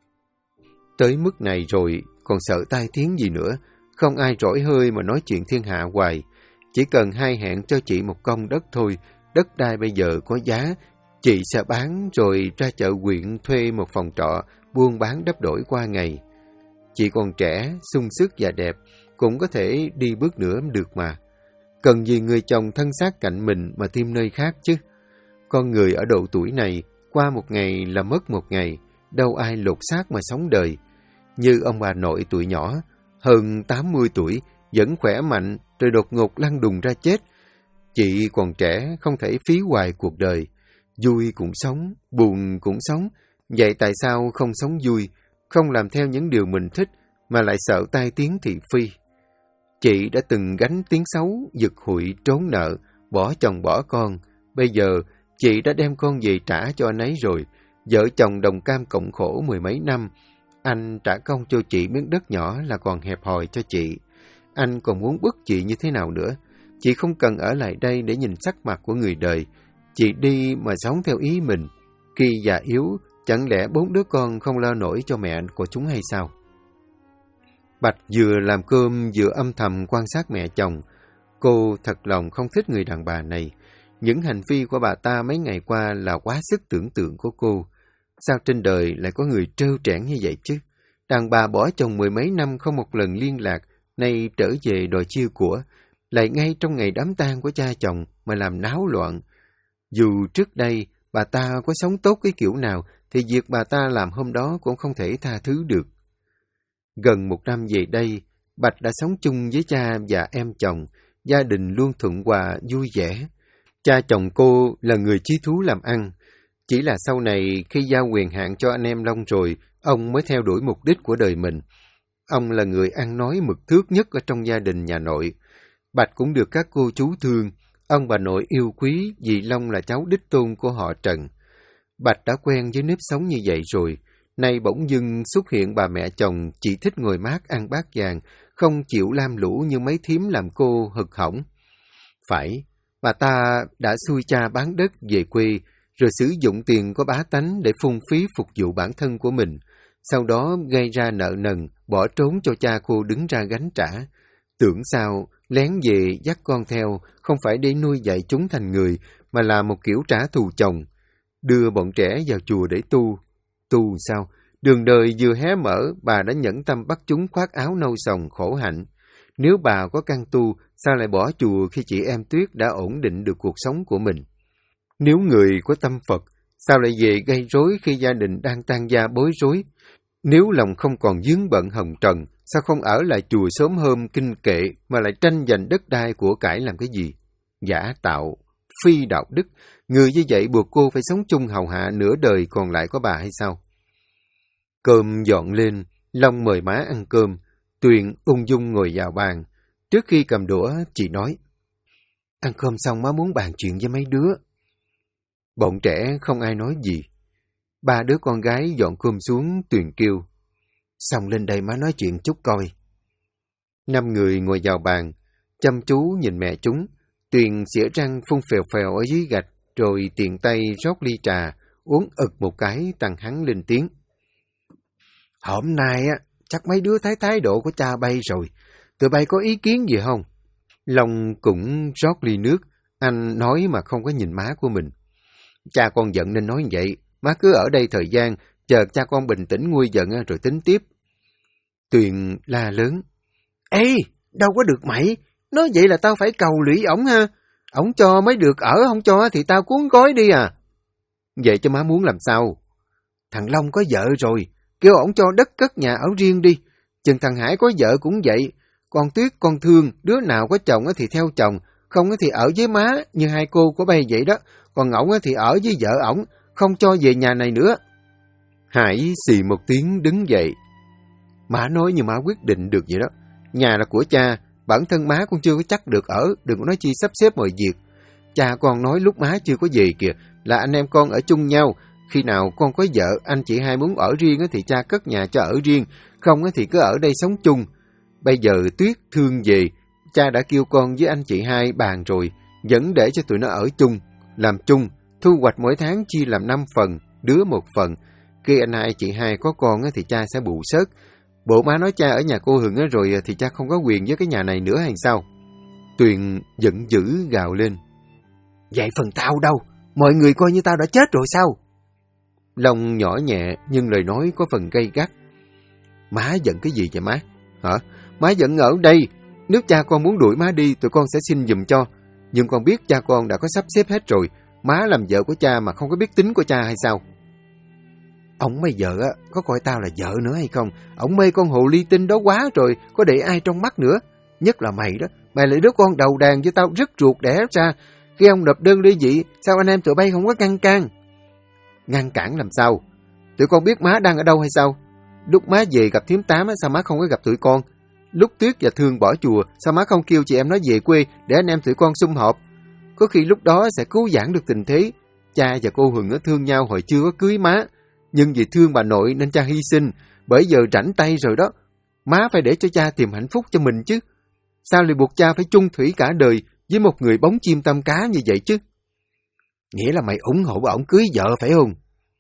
Tới mức này rồi, còn sợ tai tiếng gì nữa? Không ai rỗi hơi mà nói chuyện thiên hạ hoài. Chỉ cần 2 Hẹn cho chị một công đất thôi, đất đai bây giờ có giá, chị sẽ bán rồi ra chợ huyện thuê một phòng trọ, buôn bán đắp đổi qua ngày. Chị còn trẻ, sung sức và đẹp, cũng có thể đi bước nữa được mà. Cần gì người chồng thân xác cạnh mình mà tìm nơi khác chứ? Con người ở độ tuổi này, qua một ngày là mất một ngày, đâu ai lột xác mà sống đời. Như ông bà nội tuổi nhỏ, hơn 80 tuổi, vẫn khỏe mạnh, rồi đột ngột lăn đùng ra chết. Chị còn trẻ, không thể phí hoài cuộc đời. Vui cũng sống, buồn cũng sống. Vậy tại sao không sống vui, không làm theo những điều mình thích, mà lại sợ tai tiếng thị phi? Chị đã từng gánh tiếng xấu, giật hụi, trốn nợ, bỏ chồng bỏ con. Bây giờ, chị đã đem con về trả cho anh ấy rồi. Vợ chồng đồng cam cộng khổ 10 mấy năm. Anh trả công cho chị miếng đất nhỏ là còn hẹp hòi cho chị. Anh còn muốn bức chị như thế nào nữa? Chị không cần ở lại đây để nhìn sắc mặt của người đời. Chị đi mà sống theo ý mình. Khi già yếu, chẳng lẽ 4 đứa con không lo nổi cho mẹ của chúng hay sao? Bạch vừa làm cơm vừa âm thầm quan sát mẹ chồng. Cô thật lòng không thích người đàn bà này. Những hành vi của bà ta mấy ngày qua là quá sức tưởng tượng của cô. Sao trên đời lại có người trơ trẽn như vậy chứ? Đàn bà bỏ chồng 10 mấy năm không một lần liên lạc, nay trở về đòi chia của, lại ngay trong ngày đám tang của cha chồng mà làm náo loạn. Dù trước đây bà ta có sống tốt cái kiểu nào, thì việc bà ta làm hôm đó cũng không thể tha thứ được. Gần 1 năm về đây, Bạch đã sống chung với cha và em chồng, gia đình luôn thuận hòa, vui vẻ. Cha chồng cô là người chí thú làm ăn. Chỉ là sau này khi giao quyền hạn cho anh em Long rồi, ông mới theo đuổi mục đích của đời mình. Ông là người ăn nói mực thước nhất ở trong gia đình nhà nội. Bạch cũng được các cô chú thương. Ông bà nội yêu quý vì Long là cháu đích tôn của họ Trần. Bạch đã quen với nếp sống như vậy rồi. Nay bỗng dưng xuất hiện bà mẹ chồng chỉ thích ngồi mát ăn bát vàng, không chịu lam lũ như mấy thím làm cô hực hỏng. Phải, bà ta đã xui cha bán đất về quê, rồi sử dụng tiền của bá tánh để phung phí phục vụ bản thân của mình. Sau đó gây ra nợ nần, bỏ trốn cho cha cô đứng ra gánh trả. Tưởng sao, lén về dắt con theo, không phải để nuôi dạy chúng thành người, mà là một kiểu trả thù chồng. Đưa bọn trẻ vào chùa để tu. Tu sao? Đường đời vừa hé mở, bà đã nhẫn tâm bắt chúng khoác áo nâu sòng khổ hạnh. Nếu bà có căn tu, sao lại bỏ chùa khi chị em Tuyết đã ổn định được cuộc sống của mình? Nếu người có tâm Phật, sao lại về gây rối khi gia đình đang tan gia bối rối? Nếu lòng không còn vướng bận hồng trần, sao không ở lại chùa sớm hôm kinh kệ mà lại tranh giành đất đai của cải làm cái gì? Giả tạo, phi đạo đức, người như vậy buộc cô phải sống chung hầu hạ nửa đời còn lại của bà hay sao? Cơm dọn lên, Long mời má ăn cơm, Tuyền ung dung ngồi vào bàn. Trước khi cầm đũa, chị nói, ăn cơm xong má muốn bàn chuyện với mấy đứa. Bọn trẻ không ai nói gì. 3 đứa con gái dọn cơm xuống, Tuyền kêu, xong lên đây má nói chuyện chút coi. 5 người ngồi vào bàn, chăm chú nhìn mẹ chúng. Tuyền xỉa răng phun phèo phèo ở dưới gạch, rồi tiện tay rót ly trà, uống ực một cái, tăng hắn lên tiếng. Hôm nay á, chắc mấy đứa thấy thái độ của cha bay rồi. Tụi bay có ý kiến gì không? Long cũng rót ly nước, anh nói mà không có nhìn má của mình. Cha con giận nên nói vậy, má cứ ở đây thời gian, chờ cha con bình tĩnh nguôi giận rồi tính tiếp. Tuyền la lớn. Ê, đâu có được mày, nói vậy là tao phải cầu lũy ổng ha. Ổng cho mới được ở, không cho thì tao cuốn gói đi à. Vậy cho má muốn làm sao? Thằng Long có vợ rồi, kêu ổng cho đất cất nhà ở riêng đi. Chừng thằng Hải có vợ cũng vậy. Con Tuyết, con Thương, đứa nào có chồng thì theo chồng, không thì ở với má, như hai cô của bay vậy đó. Còn ổng thì ở với vợ ổng, không cho về nhà này nữa. Hải xì một tiếng đứng dậy. Má nói như má quyết định được vậy đó. Nhà là của cha, bản thân má cũng chưa có chắc được ở, đừng có nói chi sắp xếp mọi việc. Cha con nói lúc má chưa có về kìa, là anh em con ở chung nhau. Khi nào con có vợ, anh chị hai muốn ở riêng thì cha cất nhà cho ở riêng, không thì cứ ở đây sống chung. Bây giờ Tuyết, Thương về, cha đã kêu con với anh chị hai bàn rồi, vẫn để cho tụi nó ở chung, làm chung, thu hoạch mỗi tháng chia làm 5 phần, đứa 1 phần. Khi anh hai chị hai có con thì cha sẽ bù sớt. Bộ má nói cha ở nhà cô Hường rồi thì cha không có quyền với cái nhà này nữa hay sao? Tuyền giận dữ gào lên. Vậy phần tao đâu? Mọi người coi như tao đã chết rồi sao? Long nhỏ nhẹ nhưng lời nói có phần gay gắt. Má giận cái gì vậy má? Hả? Má giận ở đây. Nếu cha con muốn đuổi má đi, tụi con sẽ xin giùm cho. Nhưng con biết cha con đã có sắp xếp hết rồi. Má làm vợ của cha mà không có biết tính của cha hay sao? Ông bây giờ có coi tao là vợ nữa hay không? Ông mê con hồ ly tinh đó quá rồi, có để ai trong mắt nữa. Nhất là mày đó, mày là đứa con đầu đàn với tao rất ruột đẻ ra. Khi ông nộp đơn ly dị, sao anh em tụi bay không có ngăn can? Ngăn cản làm sao? Tụi con biết má đang ở đâu hay sao? Lúc má về gặp thím Tám, sao má không có gặp tụi con? Lúc Tuyết và Thương bỏ chùa, sao má không kêu chị em nó về quê để anh em tụi con sum họp? Có khi lúc đó sẽ cứu vãn được tình thế. Cha và cô Hường thương nhau hồi chưa có cưới má, nhưng vì thương bà nội nên cha hy sinh, bởi giờ rảnh tay rồi đó. Má phải để cho cha tìm hạnh phúc cho mình chứ. Sao lại buộc cha phải chung thủy cả đời với một người bóng chim tăm cá như vậy chứ? Nghĩa là mày ủng hộ ổng cưới vợ phải không?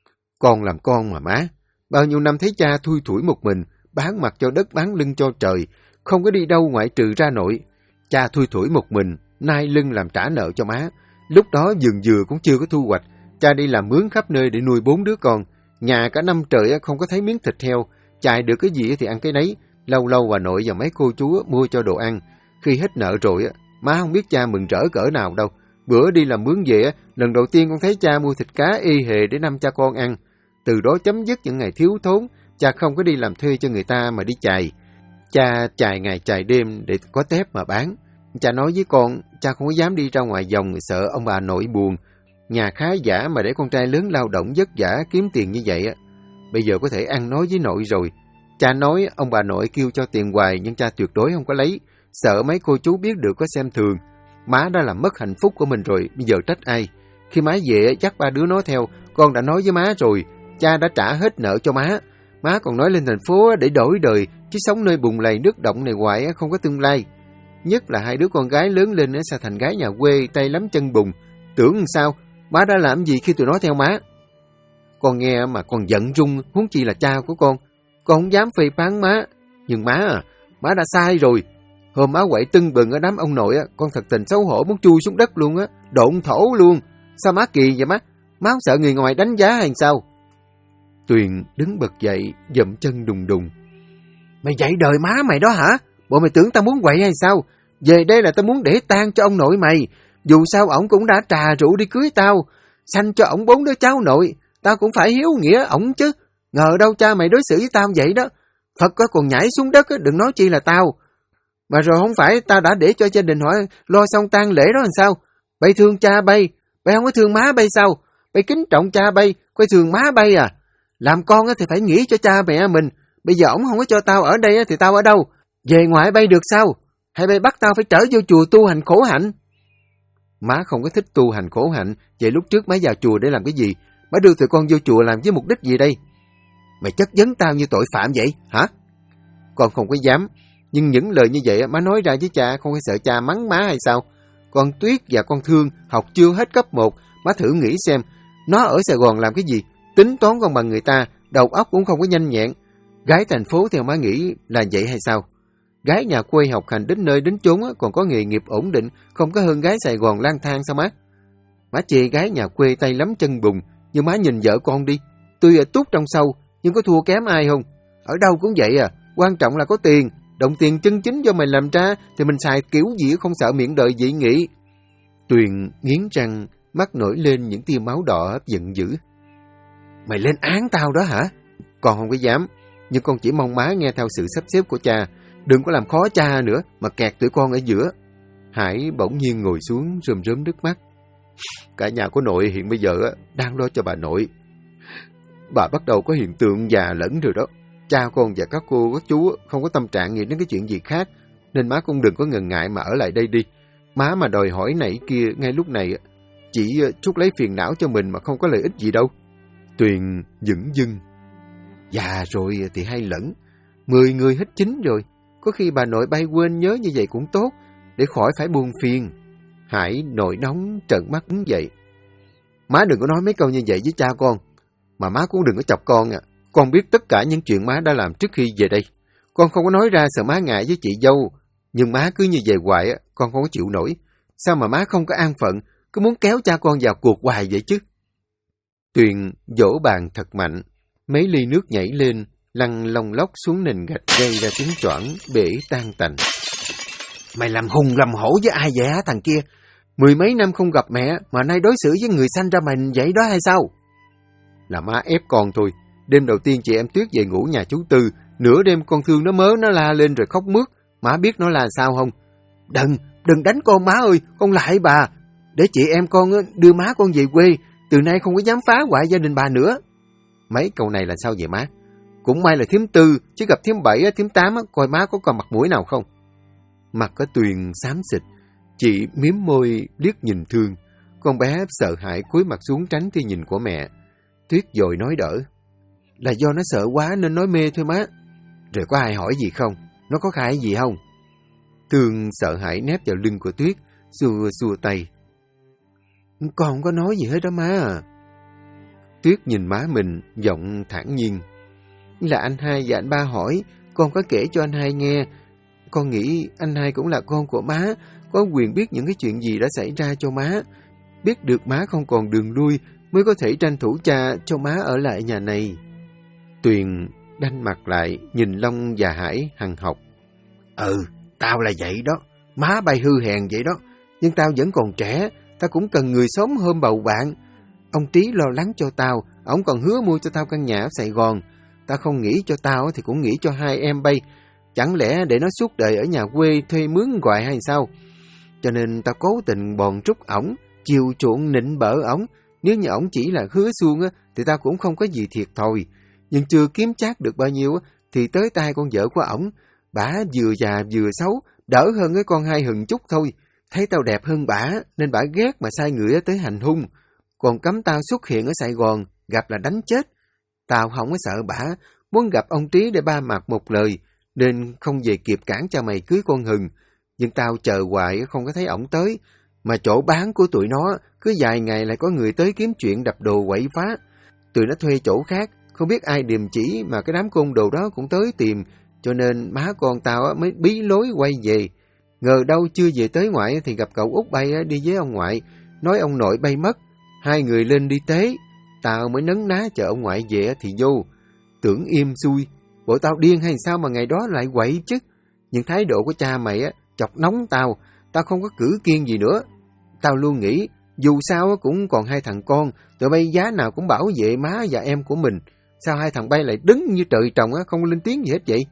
Con làm con mà má. Bao nhiêu năm thấy cha thui thủi một mình, bán mặt cho đất bán lưng cho trời, không có đi đâu ngoại trừ ra nội. Cha thui thủi một mình, nai lưng làm trả nợ cho má. Lúc đó vườn dừa cũng chưa có thu hoạch, cha đi làm mướn khắp nơi để nuôi 4 đứa con. Nhà cả năm trời không có thấy miếng thịt heo, chạy được cái gì thì ăn cái nấy. Lâu lâu bà nội và mấy cô chú mua cho đồ ăn. Khi hết nợ rồi, má không biết cha mừng rỡ cỡ nào đâu. Bữa đi làm mướn về, lần đầu tiên con thấy cha mua thịt cá y hề để năm cha con ăn. Từ đó chấm dứt những ngày thiếu thốn, cha không có đi làm thuê cho người ta mà đi chài. Cha chài ngày chài đêm để có tép mà bán. Cha nói với con, cha không có dám đi ra ngoài vòng, sợ ông bà nội buồn. Nhà khá giả mà để con trai lớn lao động vất vả kiếm tiền như vậy. Bây giờ có thể ăn nói với nội rồi. Cha nói ông bà nội kêu cho tiền hoài nhưng cha tuyệt đối không có lấy. Sợ mấy cô chú biết được có xem thường. Má đã làm mất hạnh phúc của mình rồi, bây giờ trách ai? Khi má về chắc 3 đứa nó theo, con đã nói với má rồi. Cha đã trả hết nợ cho má. Má còn nói lên thành phố để đổi đời, chứ sống nơi bùn lầy nước động này hoài không có tương lai. Nhất là 2 đứa con gái lớn lên sẽ thành gái nhà quê, tay lắm chân bùn. Tưởng sao, má đã làm gì khi tụi nó theo má? Con nghe mà còn giận run, huống chi là cha của con. Con không dám phê phán má. Nhưng má đã sai rồi. Hôm má quậy tưng bừng ở đám ông nội, con thật tình xấu hổ muốn chui xuống đất luôn, độn thổ luôn. Sao má kỳ vậy má? Má không sợ người ngoài đánh giá hay sao? Tuyền đứng bật dậy, dậm chân đùng đùng. Mày dạy đời má mày đó hả? Bộ mày tưởng tao muốn quậy hay sao? Về đây là tao muốn để tang cho ông nội mày. Dù sao ổng cũng đã trà rượu đi cưới tao, sanh cho ổng 4 đứa cháu nội. Tao cũng phải hiếu nghĩa ổng chứ. Ngờ đâu cha mày đối xử với tao vậy đó. Phật có còn nhảy xuống đất, đừng nói chi là tao. Mà rồi không phải tao đã để cho gia đình họ lo xong tang lễ đó làm sao? Bay thương cha bay không có thương má bay sao? Bay kính trọng cha bay, coi thường má bay à? Làm con thì phải nghĩ cho cha mẹ mình. Bây giờ ổng không có cho tao ở đây thì tao ở đâu? Về ngoại bay được sao? Hay bay bắt tao phải trở vô chùa tu hành khổ hạnh? Má không có thích tu hành khổ hạnh. Vậy lúc trước má vào chùa để làm cái gì? Má đưa tụi con vô chùa làm với mục đích gì đây? Mày chất vấn tao như tội phạm vậy hả? Con không có dám. Nhưng những lời như vậy má nói ra với cha, không có sợ cha mắng má hay sao? Con Tuyết và con Thương học chưa hết cấp 1. Má thử nghĩ xem, nó ở Sài Gòn làm cái gì? Tính toán còn bằng người ta, đầu óc cũng không có nhanh nhẹn. Gái thành phố theo má nghĩ là vậy hay sao? Gái nhà quê học hành đến nơi đến chốn còn có nghề nghiệp ổn định, không có hơn gái Sài Gòn lang thang sao má? Má chê gái nhà quê tay lắm chân bùn, nhưng má nhìn vợ con đi. Tuy là tút trong sâu, nhưng có thua kém ai không? Ở đâu cũng vậy à, quan trọng là có tiền. Đồng tiền chân chính do mày làm ra thì mình xài kiểu gì không sợ miệng đời dị nghị. Tuyền nghiến răng, mắt nổi lên những tia máu đỏ giận dữ. Mày lên án tao đó hả? Con không có dám, nhưng con chỉ mong má nghe theo sự sắp xếp của cha. Đừng có làm khó cha nữa mà kẹt tụi con ở giữa. Hải bỗng nhiên ngồi xuống rơm rớm nước mắt. Cả nhà của nội hiện bây giờ đang lo cho bà nội. Bà bắt đầu có hiện tượng già lẫn rồi đó. Cha con và các cô, các chú không có tâm trạng nghĩ đến cái chuyện gì khác, nên má cũng đừng có ngần ngại mà ở lại đây đi. Má mà đòi hỏi này kia ngay lúc này, chỉ chút lấy phiền não cho mình mà không có lợi ích gì đâu. Tuyền dửng dưng. Già rồi thì hay lẫn, 10 người hết 9 rồi. Có khi bà nội bay quên nhớ như vậy cũng tốt, để khỏi phải buồn phiền. Hải nổi nóng trợn mắt đứng dậy. Má đừng có nói mấy câu như vậy với cha con, mà má cũng đừng có chọc con à. Con biết tất cả những chuyện má đã làm trước khi về đây. Con không có nói ra sợ má ngại với chị dâu. Nhưng má cứ như vậy hoài, con không có chịu nổi. Sao mà má không có an phận, cứ muốn kéo cha con vào cuộc hoài vậy chứ? Tuyền vỗ bàn thật mạnh. Mấy ly nước nhảy lên, lăn lông lóc xuống nền gạch gây ra tiếng choảng, bể tan tành. Mày làm hùng làm hổ với ai vậy hả thằng kia? 10 mấy năm không gặp mẹ, mà nay đối xử với người sanh ra mình vậy đó hay sao? Là má ép con thôi. Đêm đầu tiên chị em Tuyết về ngủ nhà chú Tư, nửa đêm con Thương nó mớ nó la lên rồi khóc mướt. Má biết nó là sao không? Đừng đánh con má ơi, con lại bà. Để chị em con đưa má con về quê, từ nay không có dám phá hoại gia đình bà nữa. Mấy câu này là sao vậy má? Cũng may là thím Tư, chứ gặp thím 7, thím 8 coi má có còn mặt mũi nào không? Mặt có Tuyền xám xịt, chị miếm môi liếc nhìn Thương. Con bé sợ hãi cúi mặt xuống tránh tia nhìn của mẹ. Tuyết dội nói đỡ. Là do nó sợ quá nên nói mê thôi má. Rồi có ai hỏi gì không? Nó có khai gì không? Thương sợ hãi nép vào lưng của Tuyết, xua tay. Con không có nói gì hết đó má à. Tuyết nhìn má mình, giọng thản nhiên. Là anh hai và anh ba hỏi, con có kể cho anh hai nghe. Con nghĩ anh hai cũng là con của má, có quyền biết những cái chuyện gì đã xảy ra cho má. Biết được má không còn đường lui, mới có thể tranh thủ cha cho má ở lại nhà này. Tuyền đanh mặt lại, nhìn Long và Hải hằn học. Tao là vậy đó, má bay hư hèn vậy đó, nhưng tao vẫn còn trẻ, tao cũng cần người sống hôm bầu bạn. Ông Trí lo lắng cho tao, ổng còn hứa mua cho tao căn nhà ở Sài Gòn. Tao không nghĩ cho tao thì cũng nghĩ cho hai em bay, chẳng lẽ để nó suốt đời ở nhà quê thuê mướn hoài hay sao? Cho nên tao cố tình bòn trút ổng, chiều chuộng nịnh bợ ổng. Nếu như ổng chỉ là hứa suông thì tao cũng không có gì thiệt thòi. Nhưng chưa kiếm chác được bao nhiêu thì tới tay con vợ của ổng. Bả vừa già vừa xấu, đỡ hơn cái con hai hừng chút thôi. Thấy tao đẹp hơn bả nên bả ghét mà sai người tới hành hung. Còn cấm tao xuất hiện ở Sài Gòn, gặp là đánh chết. Tao không có sợ bả, muốn gặp ông Trí để ba mặt một lời, nên không về kịp cản cho mày cưới con Hừng. Nhưng tao chờ hoài không có thấy ổng tới, mà chỗ bán của tụi nó cứ vài ngày lại có người tới kiếm chuyện đập đồ quậy phá. Tụi nó thuê chỗ khác, không biết ai điềm chỉ mà cái đám côn đồ đó cũng tới tìm, cho nên má con tao mới bí lối quay về. Ngờ đâu chưa về tới ngoại thì gặp cậu út bay đi với ông ngoại, nói ông nội bay mất, hai người lên đi tế. Tao mới nấn ná chờ ông ngoại về thì vô. Tưởng im xuôi, bộ tao điên hay sao mà ngày đó lại quậy chứ. Nhưng thái độ của cha mày chọc nóng tao, tao không có cử kiên gì nữa. Tao luôn nghĩ, dù sao cũng còn hai thằng con, tụi bay giá nào cũng bảo vệ má và em của mình. Sao hai thằng bay lại đứng như trời trồng không lên tiếng gì hết vậy?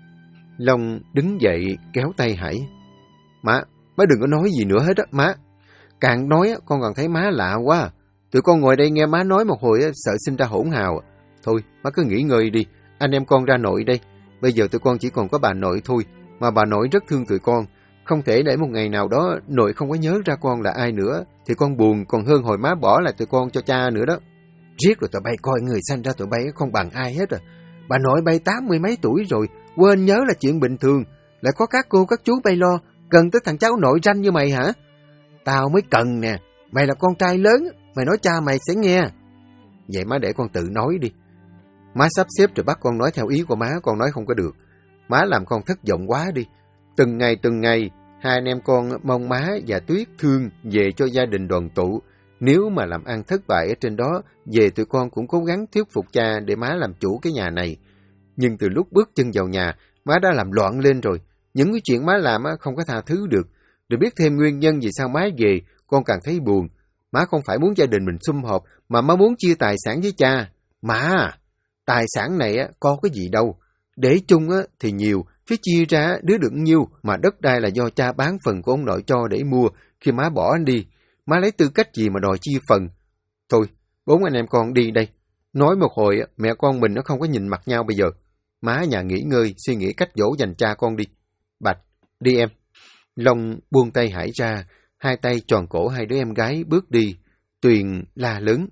Long đứng dậy kéo tay Hải. Má đừng có nói gì nữa hết á, má. Càng nói con còn thấy má lạ quá. Tụi con ngồi đây nghe má nói một hồi sợ sinh ra hỗn hào. Thôi má cứ nghỉ ngơi đi, anh em con ra nội đây. Bây giờ tụi con chỉ còn có bà nội thôi, mà bà nội rất thương tụi con. Không thể để một ngày nào đó nội không có nhớ ra con là ai nữa, thì con buồn còn hơn hồi má bỏ lại tụi con cho cha nữa đó. Riết rồi tụi bay coi người sanh ra tụi bay không bằng ai hết à. Bà nội bay 80 mấy tuổi rồi, quên nhớ là chuyện bình thường. Lại có các cô các chú bay lo, cần tới thằng cháu nội ranh như mày hả? Tao mới cần nè, mày là con trai lớn, mày nói cha mày sẽ nghe. Vậy má để con tự nói đi. Má sắp xếp rồi bắt con nói theo ý của má, con nói không có được. Má làm con thất vọng quá đi. Từng ngày, hai anh em con mong má và Tuyết thương về cho gia đình đoàn tụ. Nếu mà làm ăn thất bại ở trên đó, về tụi con cũng cố gắng thuyết phục cha để má làm chủ cái nhà này. Nhưng từ lúc bước chân vào nhà, má đã làm loạn lên rồi. Những cái chuyện má làm không có tha thứ được. Để biết thêm nguyên nhân vì sao má về, con càng thấy buồn. Má không phải muốn gia đình mình sum họp, mà má muốn chia tài sản với cha. Má, tài sản này có cái gì đâu. Để chung thì nhiều, chứ chia ra đứa được nhiêu, mà đất đai là do cha bán phần của ông nội cho để mua khi má bỏ anh đi. Má lấy tư cách gì mà đòi chia phần? Thôi, 4 anh em con đi đây. Nói một hồi mẹ con mình nó không có nhìn mặt nhau bây giờ. Má nhà nghỉ ngơi, suy nghĩ cách dỗ dành cha con đi. Bạch, đi em. Long buông tay Hải ra, hai tay tròn cổ hai đứa em gái bước đi. Tuyền la lớn.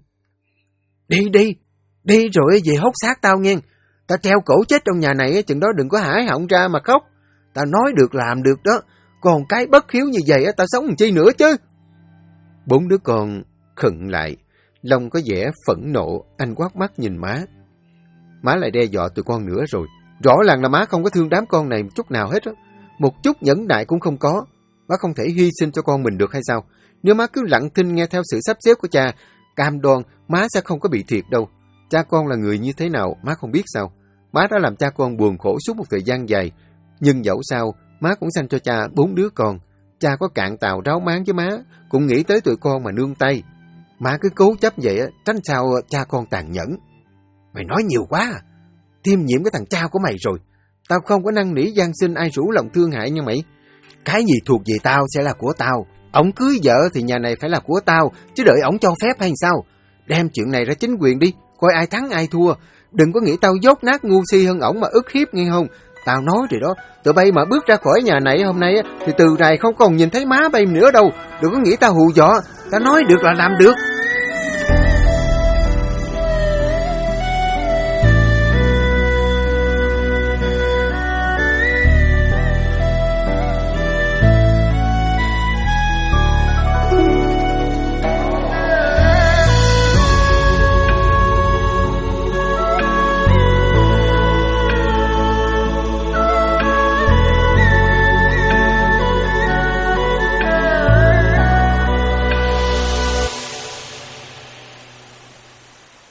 Đi rồi về hốt xác tao nghe. Tao treo cổ chết trong nhà này, chừng đó đừng có hãi họng ra mà khóc. Tao nói được làm được đó, còn cái bất hiếu như vậy tao sống làm chi nữa chứ. 4 đứa con khựng lại. Long có vẻ phẫn nộ, anh quát mắt nhìn má. Má lại đe dọa tụi con nữa rồi. Rõ ràng là má không có thương đám con này một chút nào hết á. Một chút nhẫn nại cũng không có. Má không thể hy sinh cho con mình được hay sao? Nếu má cứ lặng thinh nghe theo sự sắp xếp của cha, cam đoan má sẽ không có bị thiệt đâu. Cha con là người như thế nào má không biết sao. Má đã làm cha con buồn khổ suốt một thời gian dài. Nhưng dẫu sao má cũng sanh cho cha 4 đứa con. Cha có cạn tàu ráo máng với má, cũng nghĩ tới tụi con mà nương tay. Má cứ cố chấp vậy tránh sao cha con tàn nhẫn. Mày nói nhiều quá à. Tiêm nhiễm cái thằng cha của mày rồi. Tao không có năn nỉ van xin ai rủ lòng thương hại nha mày. Cái gì thuộc về tao sẽ là của tao. Ổng cưới vợ thì nhà này phải là của tao, chứ đợi ổng cho phép hay sao? Đem chuyện này ra chính quyền đi, coi ai thắng ai thua. Đừng có nghĩ tao dốt nát ngu si hơn ổng mà ức hiếp nghe không? Tao nói rồi đó, tụi bay mà bước ra khỏi nhà này hôm nay thì từ này không còn nhìn thấy má bay nữa đâu. Đừng có nghĩ tao hù dọa, tao nói được là làm được.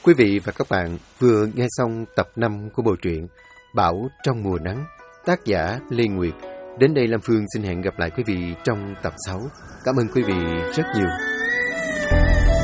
Quý vị và các bạn vừa nghe xong tập 5 của bộ truyện Bão trong mùa nắng, tác giả Lê Nguyệt. Đến đây Lam Phương xin hẹn gặp lại quý vị trong tập 6. Cảm ơn quý vị rất nhiều.